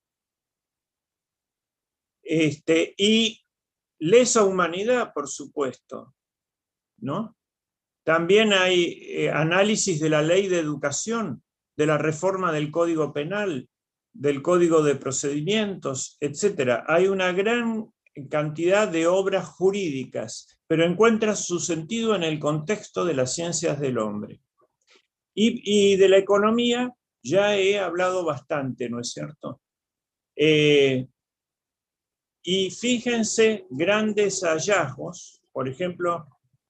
Este, y Lesa Humanidad, por supuesto, ¿no? También hay eh, análisis de la ley de educación, de la reforma del Código Penal, del Código de Procedimientos, etcétera. Hay una gran cantidad de obras jurídicas, pero encuentra su sentido en el contexto de las ciencias del hombre. Y, y de la economía ya he hablado bastante, ¿no es cierto? Eh, y fíjense grandes hallazgos, por ejemplo,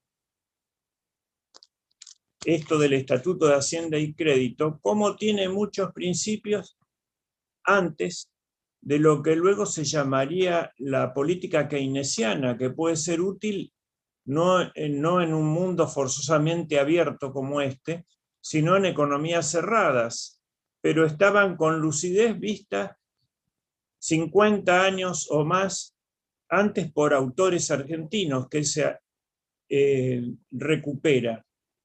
esto del Estatuto de Hacienda y Crédito, cómo tiene muchos principios antes de lo que luego se llamaría la política keynesiana, que puede ser útil no, no en un mundo forzosamente abierto como este, sino en economías cerradas, pero estaban con lucidez vistas cincuenta años o más antes por autores argentinos que se eh, recupera.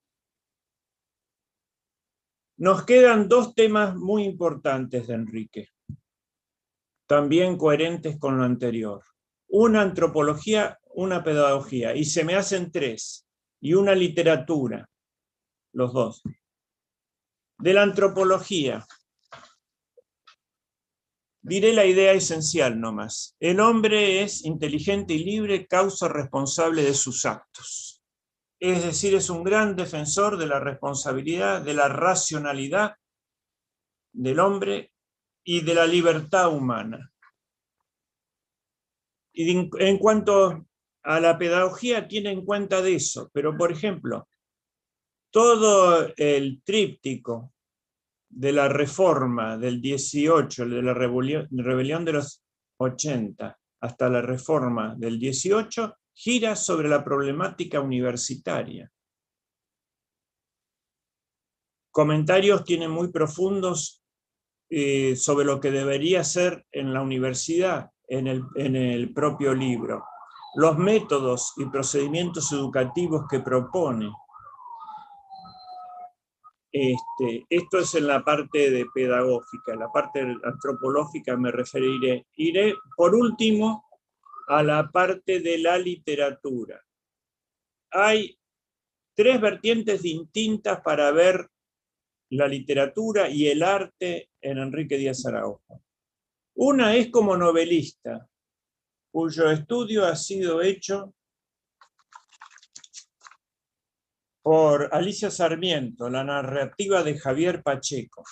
Nos quedan dos temas muy importantes de Enrique, también coherentes con lo anterior. Una antropología, una pedagogía, y se me hacen tres, y una literatura, los dos. De la antropología, diré la idea esencial nomás. El hombre es inteligente y libre, causa responsable de sus actos. Es decir, es un gran defensor de la responsabilidad, de la racionalidad del hombre y de la libertad humana. Y en cuanto a la pedagogía, tiene en cuenta de eso, pero por ejemplo, todo el tríptico de la reforma del dieciocho, de la rebelión, rebelión de los ochenta, hasta la reforma del dieciocho, gira sobre la problemática universitaria. Comentarios tienen muy profundos eh, sobre lo que debería ser en la universidad, en el, en el propio libro. Los métodos y procedimientos educativos que propone. Este, esto es en la parte de pedagógica, la parte antropológica me referiré. Iré, por último, a la parte de la literatura. Hay tres vertientes distintas para ver la literatura y el arte en Enrique Díaz Araujo. Una es como novelista, cuyo estudio ha sido hecho por Alicia Sarmiento, la narrativa de Javier Pacheco,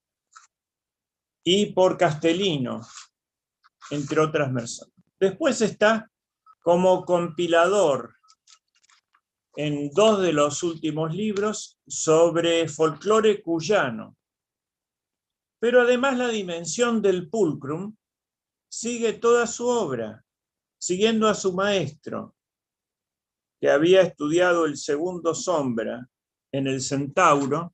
y por Castellino, entre otras personas. Después está como compilador en dos de los últimos libros sobre folclore cuyano. Pero además la dimensión del pulcrum sigue toda su obra, siguiendo a su maestro, que había estudiado el segundo sombra en el Centauro,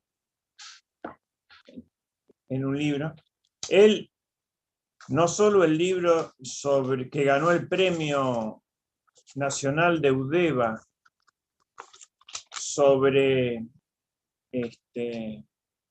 en un libro. Él, no solo el libro sobre, que ganó el Premio Nacional de Udeva sobre este,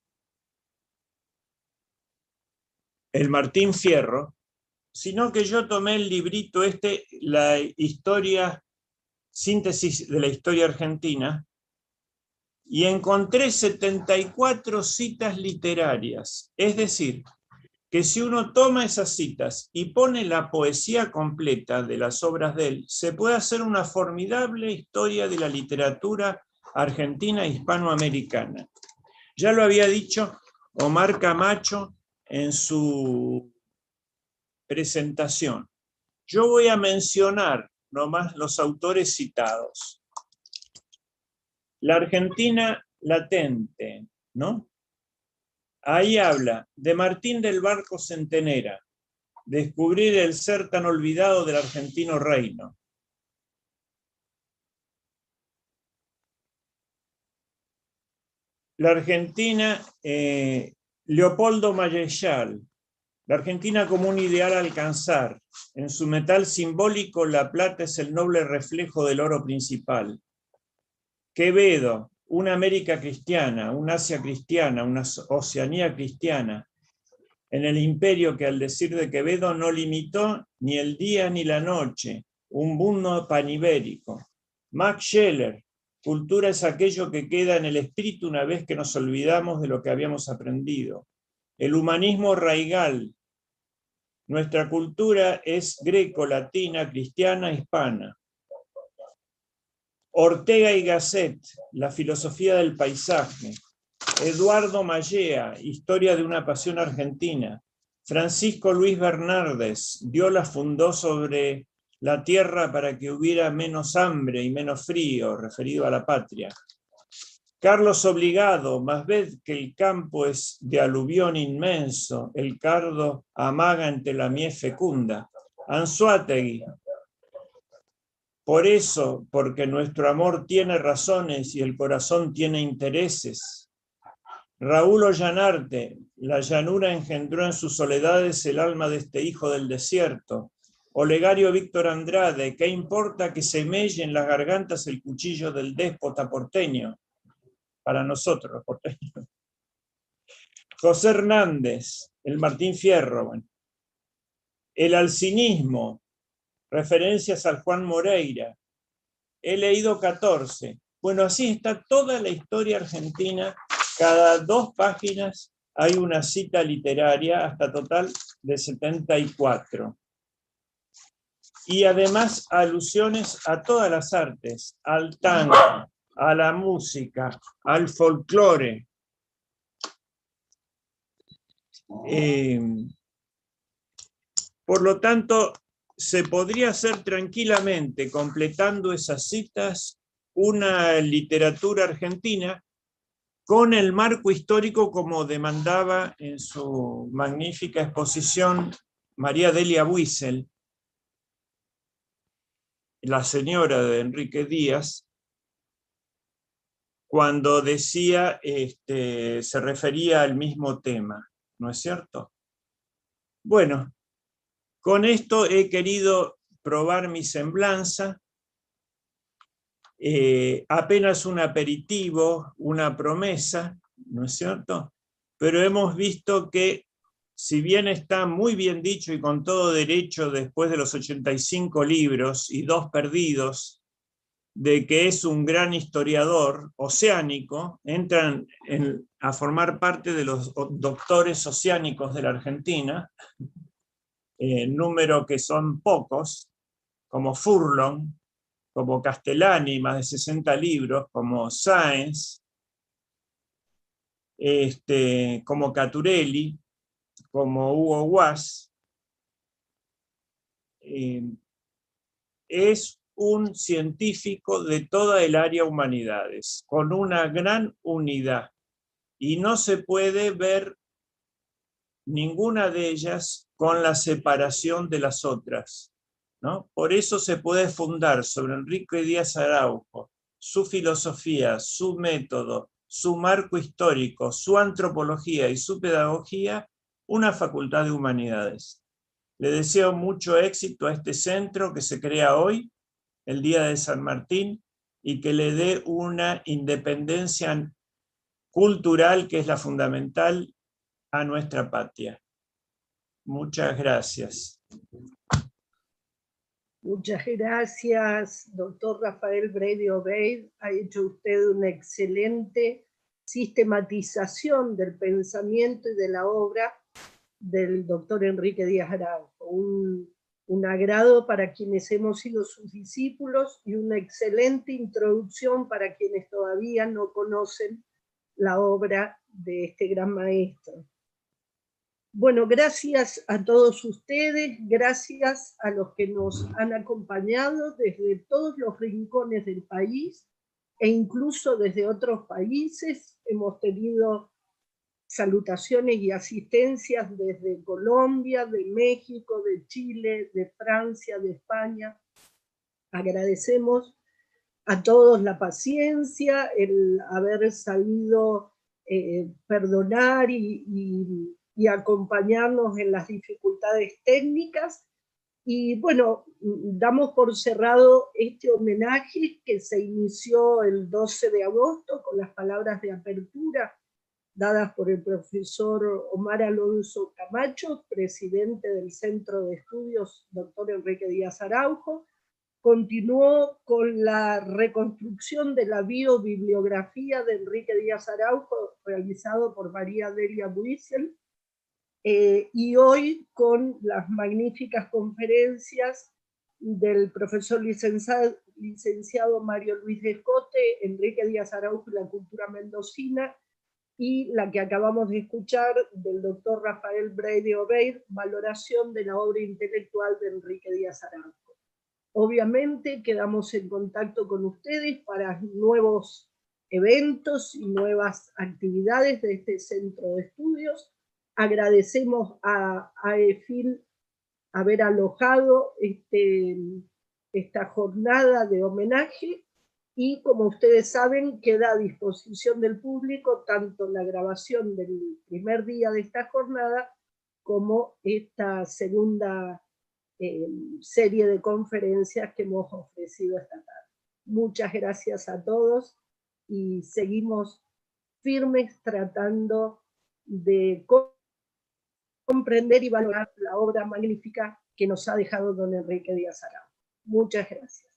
el Martín Fierro, sino que yo tomé el librito este, la historia, síntesis de la historia argentina, y encontré setenta y cuatro citas literarias. Es decir, que si uno toma esas citas y pone la poesía completa de las obras de él, se puede hacer una formidable historia de la literatura argentina e hispanoamericana. Ya lo había dicho Omar Camacho en su presentación. Yo voy a mencionar nomás los autores citados. La Argentina latente, ¿no? Ahí habla de Martín del Barco Centenera, descubrir el ser tan olvidado del argentino reino. La Argentina, eh, Leopoldo Mayechal, la Argentina como un ideal a alcanzar. En su metal simbólico, la plata es el noble reflejo del oro principal. Quevedo, una América cristiana, una Asia cristiana, una Oceanía cristiana, en el imperio que, al decir de Quevedo, no limitó ni el día ni la noche, un mundo panibérico. Max Scheler, cultura es aquello que queda en el espíritu una vez que nos olvidamos de lo que habíamos aprendido. El humanismo raigal. Nuestra cultura es greco-latina, cristiana, hispana. Ortega y Gasset, la filosofía del paisaje. Eduardo Mallea, historia de una pasión argentina. Francisco Luis Bernardes, Dios la fundó sobre la tierra para que hubiera menos hambre y menos frío, referido a la patria. Carlos Obligado, más ved que el campo es de aluvión inmenso, el cardo amaga entre la mies fecunda. Anzoátegui, por eso, porque nuestro amor tiene razones y el corazón tiene intereses. Raúl Ollanarte, la llanura engendró en sus soledades el alma de este hijo del desierto. Olegario Víctor Andrade, ¿qué importa que se melle en las gargantas el cuchillo del déspota porteño? Para nosotros, los porteños. José Hernández, el Martín Fierro. Bueno. El alcinismo, referencias al Juan Moreira. He leído catorce. Bueno, así está toda la historia argentina. Cada dos páginas hay una cita literaria, hasta total de setenta y cuatro. Y además alusiones a todas las artes, al tango, a la música, al folclore. Eh, por lo tanto, se podría hacer tranquilamente, completando esas citas, una literatura argentina con el marco histórico como demandaba en su magnífica exposición María Delia Wiesel, la señora de Enrique Díaz, cuando decía, este, se refería al mismo tema, ¿no es cierto? Bueno, con esto he querido probar mi semblanza, eh, apenas un aperitivo, una promesa, ¿no es cierto? Pero hemos visto que, si bien está muy bien dicho y con todo derecho después de los ochenta y cinco libros y dos perdidos, de que es un gran historiador oceánico, entran en, a formar parte de los doctores oceánicos de la Argentina, eh, número que son pocos, como Furlong, como Castellani, más de sesenta libros, como Sáenz, este, como Caturelli, como Hugo Guas. Eh, es un científico de toda el área humanidades, con una gran unidad, y no se puede ver ninguna de ellas con la separación de las otras, ¿no? Por eso se puede fundar sobre Enrique Díaz Araujo, su filosofía, su método, su marco histórico, su antropología y su pedagogía, una facultad de humanidades. Le deseo mucho éxito a este centro que se crea hoy, el Día de San Martín, y que le dé una independencia cultural que es la fundamental a nuestra patria. Muchas gracias. Muchas gracias, doctor Rafael Brady Obeid. Ha hecho usted una excelente sistematización del pensamiento y de la obra del doctor Enrique Díaz Araujo. Un, un agrado para quienes hemos sido sus discípulos y una excelente introducción para quienes todavía no conocen la obra de este gran maestro. Bueno, gracias a todos ustedes, gracias a los que nos han acompañado desde todos los rincones del país e incluso desde otros países. Hemos tenido salutaciones y asistencias desde Colombia, de México, de Chile, de Francia, de España. Agradecemos a todos la paciencia, el haber sabido eh, perdonar y, y, y acompañarnos en las dificultades técnicas, Y bueno, damos por cerrado este homenaje que se inició el doce de agosto con las palabras de apertura dadas por el profesor Omar Alonso Camacho, presidente del Centro de Estudios doctor Enrique Díaz Araujo. Continuó con la reconstrucción de la biobibliografía de Enrique Díaz Araujo, realizado por María Delia Buissel, eh, y hoy con las magníficas conferencias del profesor licenciado, licenciado Mario Luis Descote, Enrique Díaz Araujo y la cultura mendocina, y la que acabamos de escuchar del doctor Rafael Brady Obeid, valoración de la obra intelectual de Enrique Díaz Araujo. Obviamente quedamos en contacto con ustedes para nuevos eventos y nuevas actividades de este centro de estudios. Agradecemos a, a EFIL haber alojado este, esta jornada de homenaje, y como ustedes saben, queda a disposición del público tanto la grabación del primer día de esta jornada como esta segunda eh, serie de conferencias que hemos ofrecido esta tarde. Muchas gracias a todos y seguimos firmes tratando de comprender y valorar la obra magnífica que nos ha dejado don Enrique Díaz Araujo. Muchas gracias.